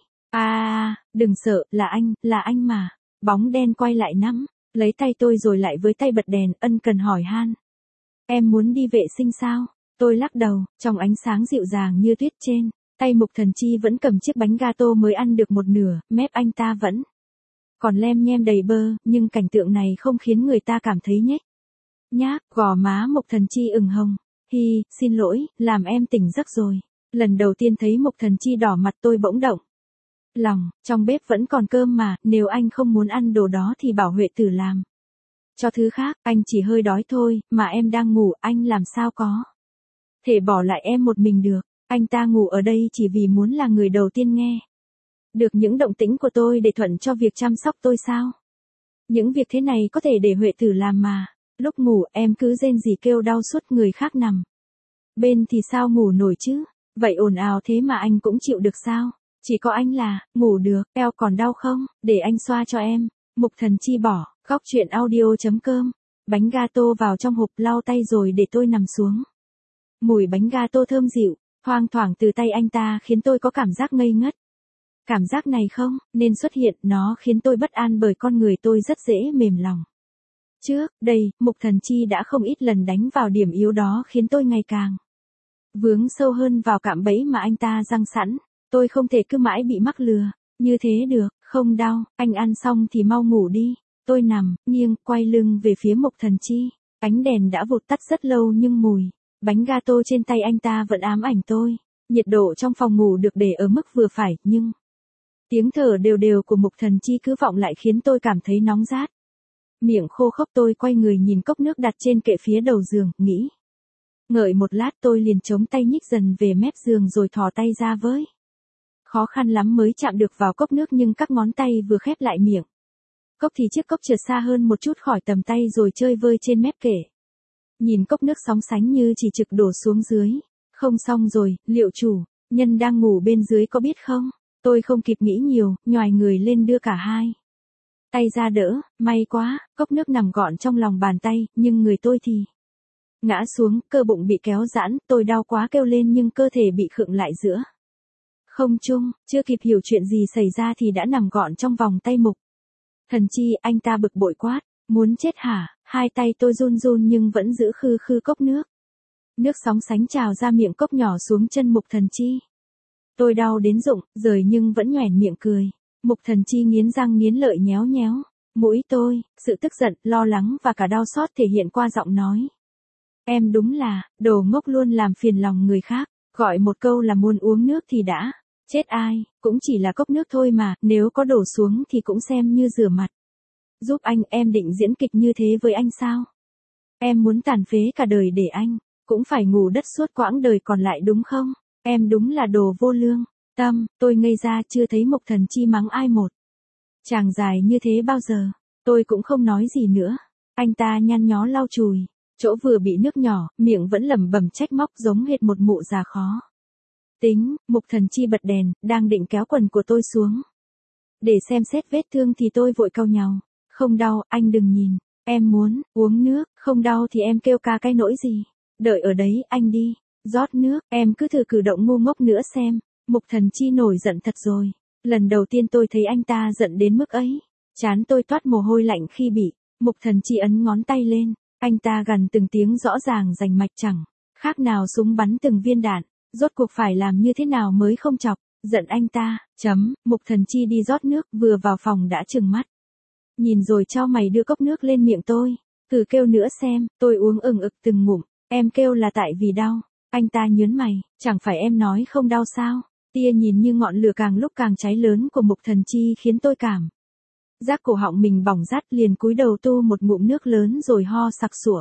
Đừng sợ, là anh mà. Bóng đen quay lại nắm lấy tay tôi rồi lại với tay bật đèn, ân cần hỏi han. Em muốn đi vệ sinh sao? Tôi lắc đầu, trong ánh sáng dịu dàng như tuyết trên tay Mục Thần Chi vẫn cầm chiếc bánh gato mới ăn được một nửa, mép anh ta vẫn còn lem nhem đầy bơ, nhưng cảnh tượng này không khiến người ta cảm thấy nhếch nhác. Gò má Mục Thần Chi ửng hồng. Hi, xin lỗi, làm em tỉnh giấc rồi. Lần đầu tiên thấy Mục Thần Chi đỏ mặt tôi bỗng động lòng, trong bếp vẫn còn cơm mà, nếu anh không muốn ăn đồ đó thì bảo Huệ Tử làm cho thứ khác, anh chỉ hơi đói thôi, mà em đang ngủ, anh làm sao có thể bỏ lại em một mình được. Anh ta ngủ ở đây chỉ vì muốn là người đầu tiên nghe được những động tĩnh của tôi để thuận cho việc chăm sóc tôi sao? Những việc thế này có thể để Huệ Tử làm mà. Lúc ngủ em cứ rên rỉ kêu đau suốt, người khác nằm bên thì sao ngủ nổi chứ? Vậy ồn ào thế mà anh cũng chịu được sao? Chỉ có anh là ngủ được. Eo còn đau không? Để anh xoa cho em. Mục Thần Chi bỏ góc truyện audio.com bánh gato vào trong hộp, lau tay rồi để tôi nằm xuống. Mùi bánh gato thơm dịu thoang thoảng từ tay anh ta khiến tôi có cảm giác ngây ngất. Cảm giác này không nên xuất hiện, nó khiến tôi bất an bởi con người tôi rất dễ mềm lòng. Trước đây, Mục Thần Chi đã không ít lần đánh vào điểm yếu đó khiến tôi ngày càng vướng sâu hơn vào cạm bẫy mà anh ta giăng sẵn. Tôi không thể cứ mãi bị mắc lừa như thế được. Không đau, anh ăn xong thì mau ngủ đi. Tôi nằm nghiêng quay lưng về phía Mục Thần Chi. Ánh đèn đã vụt tắt rất lâu nhưng mùi bánh gato trên tay anh ta vẫn ám ảnh tôi. Nhiệt độ trong phòng ngủ được để ở mức vừa phải, nhưng tiếng thở đều đều của Mục Thần Chi cứ vọng lại khiến tôi cảm thấy nóng rát. Miệng khô khốc, tôi quay người nhìn cốc nước đặt trên kệ phía đầu giường, nghĩ ngợi một lát tôi liền chống tay nhích dần về mép giường rồi thò tay ra với. Khó khăn lắm mới chạm được vào cốc nước nhưng các ngón tay vừa khép lại miệng cốc thì chiếc cốc trượt xa hơn một chút khỏi tầm tay rồi chơi vơi trên mép kệ. Nhìn cốc nước sóng sánh như chỉ trực đổ xuống dưới. Không xong rồi, liệu chủ nhân đang ngủ bên dưới có biết không? Tôi không kịp nghĩ nhiều, nhoài người lên đưa cả hai tay ra đỡ. May quá, cốc nước nằm gọn trong lòng bàn tay, nhưng người tôi thì ngã xuống, cơ bụng bị kéo giãn, tôi đau quá kêu lên nhưng cơ thể bị khựng lại giữa không trung. Chưa kịp hiểu chuyện gì xảy ra thì đã nằm gọn trong vòng tay Mục Thần Chi. Anh ta bực bội quát, muốn chết hả? Hai tay tôi run run nhưng vẫn giữ khư khư cốc nước. Nước sóng sánh trào ra miệng cốc nhỏ xuống chân Mục Thần Chi. Tôi đau đến rụng rời nhưng vẫn nhoẻn miệng cười. Mục Thần Chi nghiến răng nghiến lợi nhéo nhéo mũi tôi, sự tức giận, lo lắng và cả đau xót thể hiện qua giọng nói. Em đúng là đồ ngốc, luôn làm phiền lòng người khác, gọi một câu là muốn uống nước thì đã chết ai, cũng chỉ là cốc nước thôi mà, nếu có đổ xuống thì cũng xem như rửa mặt giúp anh. Em định diễn kịch như thế với anh sao? Em muốn tàn phế cả đời để anh cũng phải ngủ đất suốt quãng đời còn lại đúng không? Em đúng là đồ vô lương tâm. Tôi ngây ra, chưa thấy Mục Thần Chi mắng ai một chàng dài như thế bao giờ. Tôi cũng không nói gì nữa. Anh ta nhăn nhó lau chùi chỗ vừa bị nước nhỏ, miệng vẫn lẩm bẩm trách móc giống hệt một mụ già khó tính. Mục Thần Chi bật đèn, đang định kéo quần của tôi xuống để xem xét vết thương thì tôi vội cau nhàu. Không đau, anh đừng nhìn. Em muốn uống nước, không đau thì em kêu ca cái nỗi gì. Đợi ở đấy, anh đi. Rót nước, em cứ thử cử động ngu ngốc nữa xem. Mục Thần Chi nổi giận thật rồi. Lần đầu tiên tôi thấy anh ta giận đến mức ấy. Trán tôi toát mồ hôi lạnh khi bị Mục Thần Chi ấn ngón tay lên. Anh ta gằn từng tiếng rõ ràng rành mạch chẳng khác nào súng bắn từng viên đạn. Rốt cuộc phải làm như thế nào mới không chọc giận anh ta. Mục Thần Chi đi rót nước, vừa vào phòng đã trừng mắt. Nhìn rồi chau mày đưa cốc nước lên miệng tôi. Thử kêu nữa xem. Tôi uống ừng ực từng ngụm. Em kêu là tại vì đau. Anh ta nhớn mày. Chẳng phải em nói không đau sao? Tia nhìn như ngọn lửa càng lúc càng cháy lớn của Mục Thần Chi khiến tôi cảm giác cổ họng mình bỏng rát, liền cúi đầu tu một ngụm nước lớn rồi ho sặc sủa.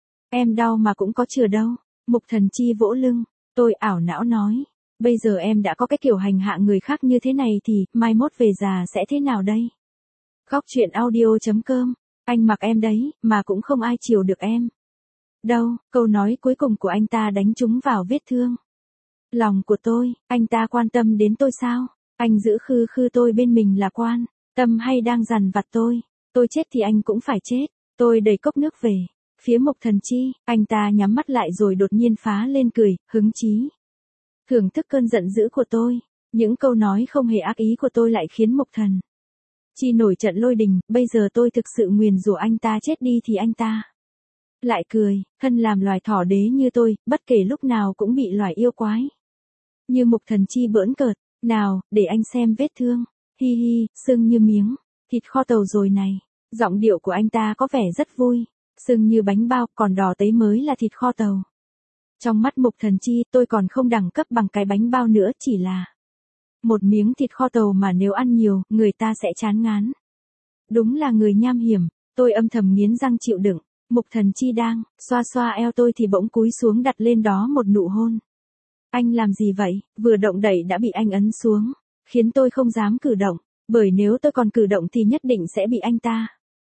Em đau mà cũng có chừa đâu. Mục Thần Chi vỗ lưng. Tôi ảo não nói. Bây giờ em đã có cái kiểu hành hạ người khác như thế này thì mai mốt về già sẽ thế nào đây? Góc truyện audio.com. Anh mặc em đấy, mà cũng không ai chiều được em. Đâu, câu nói cuối cùng của anh ta đánh trúng vào vết thương lòng của tôi. Anh ta quan tâm đến tôi sao? Anh giữ khư khư tôi bên mình là quan tâm hay đang dằn vặt tôi? Tôi chết thì anh cũng phải chết. Tôi đẩy cốc nước về phía Mục Thần Chi. Anh ta nhắm mắt lại rồi đột nhiên phá lên cười, hứng chí thưởng thức cơn giận dữ của tôi. Những câu nói không hề ác ý của tôi lại khiến Mục Thần Chi nổi trận lôi đình. Bây giờ tôi thực sự nguyền rủa anh ta chết đi thì anh ta lại cười. Thân làm loài thỏ đế như tôi, bất kể lúc nào cũng bị loài yêu quái như Mục Thần Chi bỡn cợt. Nào, để anh xem vết thương. Hi hi, sưng như miếng thịt kho tàu rồi này. Giọng điệu của anh ta có vẻ rất vui. Sưng như bánh bao, còn đỏ tấy mới là thịt kho tàu. Trong mắt Mục Thần Chi, tôi còn không đẳng cấp bằng cái bánh bao nữa, chỉ là một miếng thịt kho tàu mà nếu ăn nhiều, người ta sẽ chán ngán. Đúng là người nham hiểm. Tôi âm thầm nghiến răng chịu đựng. Mục Thần Chi đang xoa xoa eo tôi thì bỗng cúi xuống đặt lên đó một nụ hôn. Anh làm gì vậy? Vừa động đậy đã bị anh ấn xuống, khiến tôi không dám cử động, bởi nếu tôi còn cử động thì nhất định sẽ bị anh ta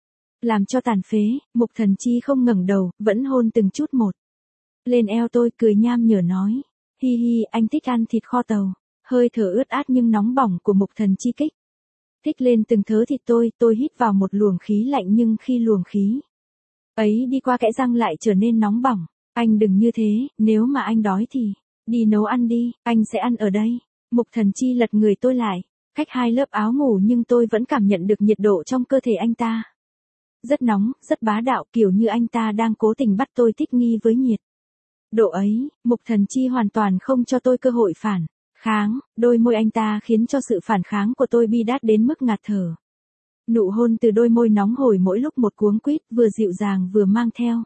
làm cho tàn phế. Mục Thần Chi không ngẩng đầu, vẫn hôn từng chút một lên eo tôi, cười nham nhở nói. Hi hi, anh thích ăn thịt kho tàu. Hơi thở ướt át nhưng nóng bỏng của Mục Thần Chi kích thích lên từng thớ thịt tôi hít vào một luồng khí lạnh, nhưng khi luồng khí ấy đi qua kẽ răng lại trở nên nóng bỏng. Anh đừng như thế, nếu mà anh đói thì đi nấu ăn đi, anh sẽ ăn ở đây. Mục Thần Chi lật người tôi lại, cách 2 lớp áo ngủ, nhưng tôi vẫn cảm nhận được nhiệt độ trong cơ thể anh ta. Rất nóng, rất bá đạo, kiểu như anh ta đang cố tình bắt tôi thích nghi với nhiệt độ ấy. Mục Thần Chi hoàn toàn không cho tôi cơ hội phản kháng. Đôi môi anh ta khiến cho sự phản kháng của tôi bi đát đến mức ngạt thở. Nụ hôn từ đôi môi nóng hổi mỗi lúc một cuống quýt, vừa dịu dàng vừa mang theo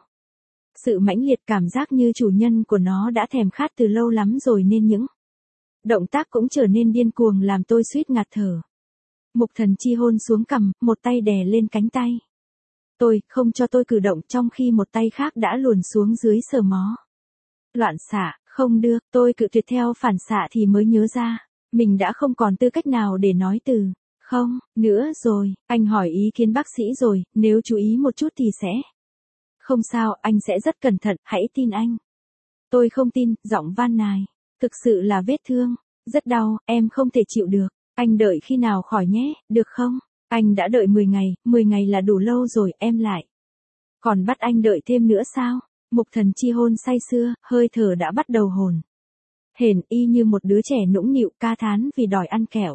sự mãnh liệt, cảm giác như chủ nhân của nó đã thèm khát từ lâu lắm rồi nên những động tác cũng trở nên điên cuồng làm tôi suýt ngạt thở. Mục Thần Chi hôn xuống cằm, một tay đè lên cánh tay tôi, không cho tôi cử động, trong khi một tay khác đã luồn xuống dưới sờ mó. Loạn xạ, không được, tôi cự tuyệt theo phản xạ thì mới nhớ ra mình đã không còn tư cách nào để nói từ không nữa rồi. Anh hỏi ý kiến bác sĩ rồi, nếu chú ý một chút thì sẽ không sao, anh sẽ rất cẩn thận, hãy tin anh. Tôi không tin, giọng van nài. Thực sự là vết thương rất đau, em không thể chịu được. Anh đợi khi nào khỏi nhé, được không? Anh đã đợi 10 ngày là đủ lâu rồi, em lại còn bắt anh đợi thêm nữa sao? Mục Thần Chi hôn say sưa, hơi thở đã bắt đầu hồn hển, y như một đứa trẻ nũng nịu ca thán vì đòi ăn kẹo.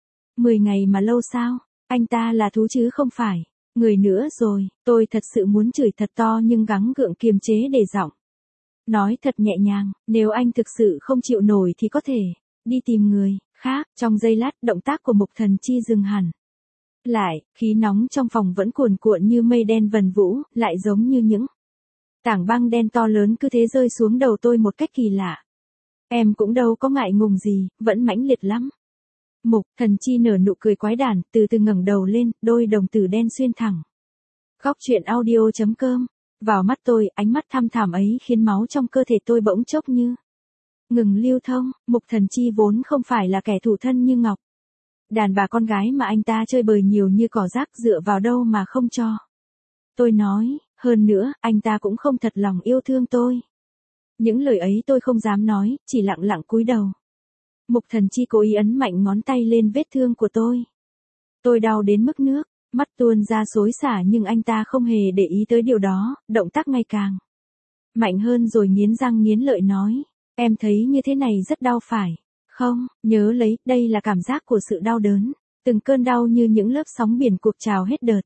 10 ngày mà lâu sao? Anh ta là thú chứ không phải người nữa rồi. Tôi thật sự muốn chửi thật to nhưng gắng gượng kiềm chế để giọng nói thật nhẹ nhàng. Nếu anh thực sự không chịu nổi thì có thể đi tìm người khác. Trong giây lát, động tác của Mục Thần Chi dừng hẳn lại, khí nóng trong phòng vẫn cuồn cuộn như mây đen vần vũ, lại giống như những tảng băng đen to lớn cứ thế rơi xuống đầu tôi một cách kỳ lạ. Em cũng đâu có ngại ngùng gì, vẫn mãnh liệt lắm. Mục Thần Chi nở nụ cười quái đản, từ từ ngẩng đầu lên, đôi đồng tử đen xuyên thẳng góc truyện audio.com vào mắt tôi. Ánh mắt thăm thẳm ấy khiến máu trong cơ thể tôi bỗng chốc như ngừng lưu thông. Mục Thần Chi vốn không phải là kẻ thủ thân như ngọc, đàn bà con gái mà anh ta chơi bời nhiều như cỏ rác, dựa vào đâu mà không cho tôi nói. Hơn nữa, anh ta cũng không thật lòng yêu thương tôi. Những lời ấy tôi không dám nói, chỉ lặng lặng cúi đầu. Mục Thần Chi cố ý ấn mạnh ngón tay lên vết thương của tôi. Tôi đau đến mức nước Mắt tuôn ra xối xả nhưng anh ta không hề để ý tới điều đó, động tác ngày càng mạnh hơn rồi nghiến răng nghiến lợi nói. Em thấy như thế này rất đau phải. Không, nhớ lấy, đây là cảm giác của sự đau đớn. Từng cơn đau như những lớp sóng biển cuộn trào hết đợt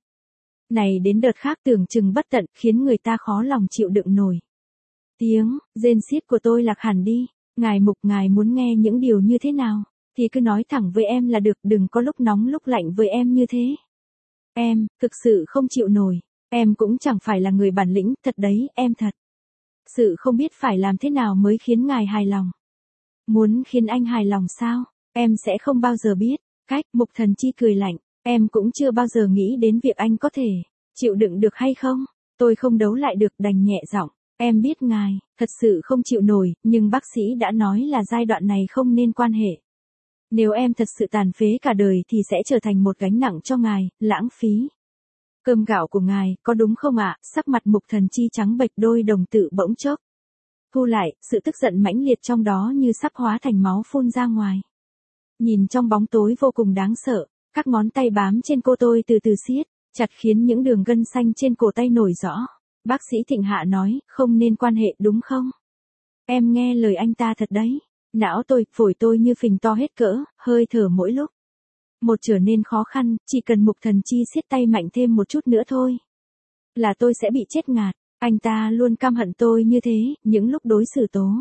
này đến đợt khác tưởng chừng bất tận, khiến người ta khó lòng chịu đựng nổi. Tiếng rên rít của tôi lạc hẳn đi. Ngài Mục, ngài muốn nghe những điều như thế nào thì cứ nói thẳng với em là được, đừng có lúc nóng lúc lạnh với em như thế. Em thực sự không chịu nổi. Em cũng chẳng phải là người bản lĩnh, thật đấy, em thật sự không biết phải làm thế nào mới khiến ngài hài lòng. Muốn khiến anh hài lòng sao? Em sẽ không bao giờ biết cách. Mục Thần Chi cười lạnh. Em cũng chưa bao giờ nghĩ đến việc anh có thể chịu đựng được hay không. Tôi không đấu lại được, đành nhẹ giọng. Em biết ngài thật sự không chịu nổi, nhưng bác sĩ đã nói là giai đoạn này không nên quan hệ. Nếu em thật sự tàn phế cả đời thì sẽ trở thành một gánh nặng cho ngài, lãng phí cơm gạo của ngài, có đúng không ạ? Sắc mặt Mục Thần Chi trắng bệch, đôi đồng tử bỗng chốc thu lại, sự tức giận mãnh liệt trong đó như sắp hóa thành máu phun ra ngoài. Nhìn trong bóng tối vô cùng đáng sợ, các ngón tay bám trên cô tôi từ từ siết chặt khiến những đường gân xanh trên cổ tay nổi rõ. Bác sĩ Thịnh Hạ nói, không nên quan hệ đúng không? Em nghe lời anh ta thật đấy. Não tôi, phổi tôi như phình to hết cỡ, hơi thở mỗi lúc một trở nên khó khăn, chỉ cần Mục Thần Chi siết tay mạnh thêm một chút nữa thôi là tôi sẽ bị chết ngạt. Anh ta luôn căm hận tôi như thế, những lúc đối xử tố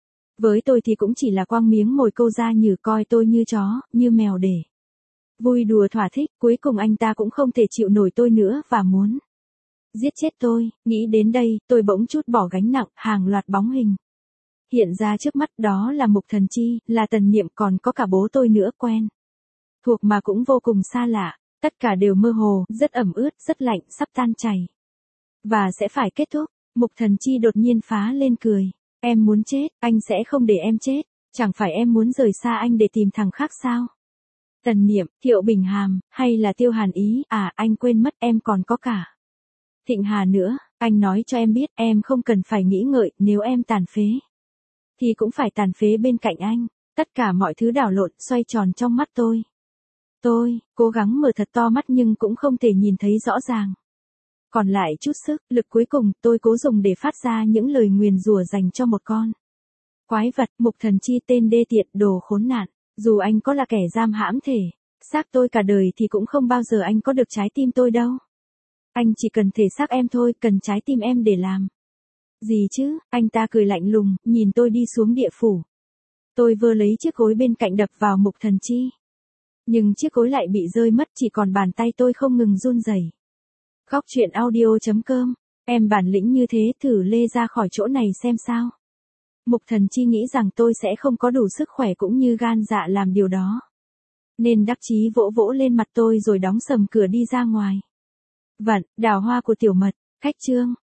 với tôi thì cũng chỉ là quăng miếng mồi câu ra nhử, coi tôi như chó, như mèo để vui đùa thỏa thích. Cuối cùng anh ta cũng không thể chịu nổi tôi nữa và muốn giết chết tôi. Nghĩ đến đây, tôi bỗng trút bỏ gánh nặng, hàng loạt bóng hình hiện ra trước mắt, đó là Mục Thần Chi, là Tần Niệm, còn có cả bố tôi nữa, quen thuộc mà cũng vô cùng xa lạ. Tất cả đều mơ hồ, rất ẩm ướt, rất lạnh, sắp tan chảy và sẽ phải kết thúc. Mục Thần Chi đột nhiên phá lên cười. Em muốn chết, anh sẽ không để em chết. Chẳng phải em muốn rời xa anh để tìm thằng khác sao? Tần Niệm, Thiệu Bình Hàm, hay là Tiêu Hàn Ý? À, anh quên mất em còn có cả Thịnh Hà nữa. Anh nói cho em biết, em không cần phải nghĩ ngợi, nếu em tàn phế thì cũng phải tàn phế bên cạnh anh. Tất cả mọi thứ đảo lộn, xoay tròn trong mắt tôi. Tôi cố gắng mở thật to mắt nhưng cũng không thể nhìn thấy rõ ràng. Còn lại chút sức lực cuối cùng, tôi cố dùng để phát ra những lời nguyền rủa dành cho một con quái vật. Mục Thần Chi, tên đê tiện, đồ khốn nạn. Dù anh có là kẻ giam hãm thể xác tôi cả đời thì cũng không bao giờ anh có được trái tim tôi đâu. Anh chỉ cần thể xác em thôi, cần trái tim em để làm gì chứ? Anh ta cười lạnh lùng, nhìn tôi đi xuống địa phủ. Tôi vơ lấy chiếc gối bên cạnh đập vào Mục Thần Chi. Nhưng chiếc gối lại bị rơi mất, chỉ còn bàn tay tôi không ngừng run rẩy. Góc truyện audio.com. Em bản lĩnh như thế, thử lê ra khỏi chỗ này xem sao. Mục Thần Chi nghĩ rằng tôi sẽ không có đủ sức khỏe cũng như gan dạ làm điều đó, nên đắc chí vỗ vỗ lên mặt tôi rồi đóng sầm cửa đi ra ngoài. Vận, Đào Hoa của Tiểu Mật. Khách chương.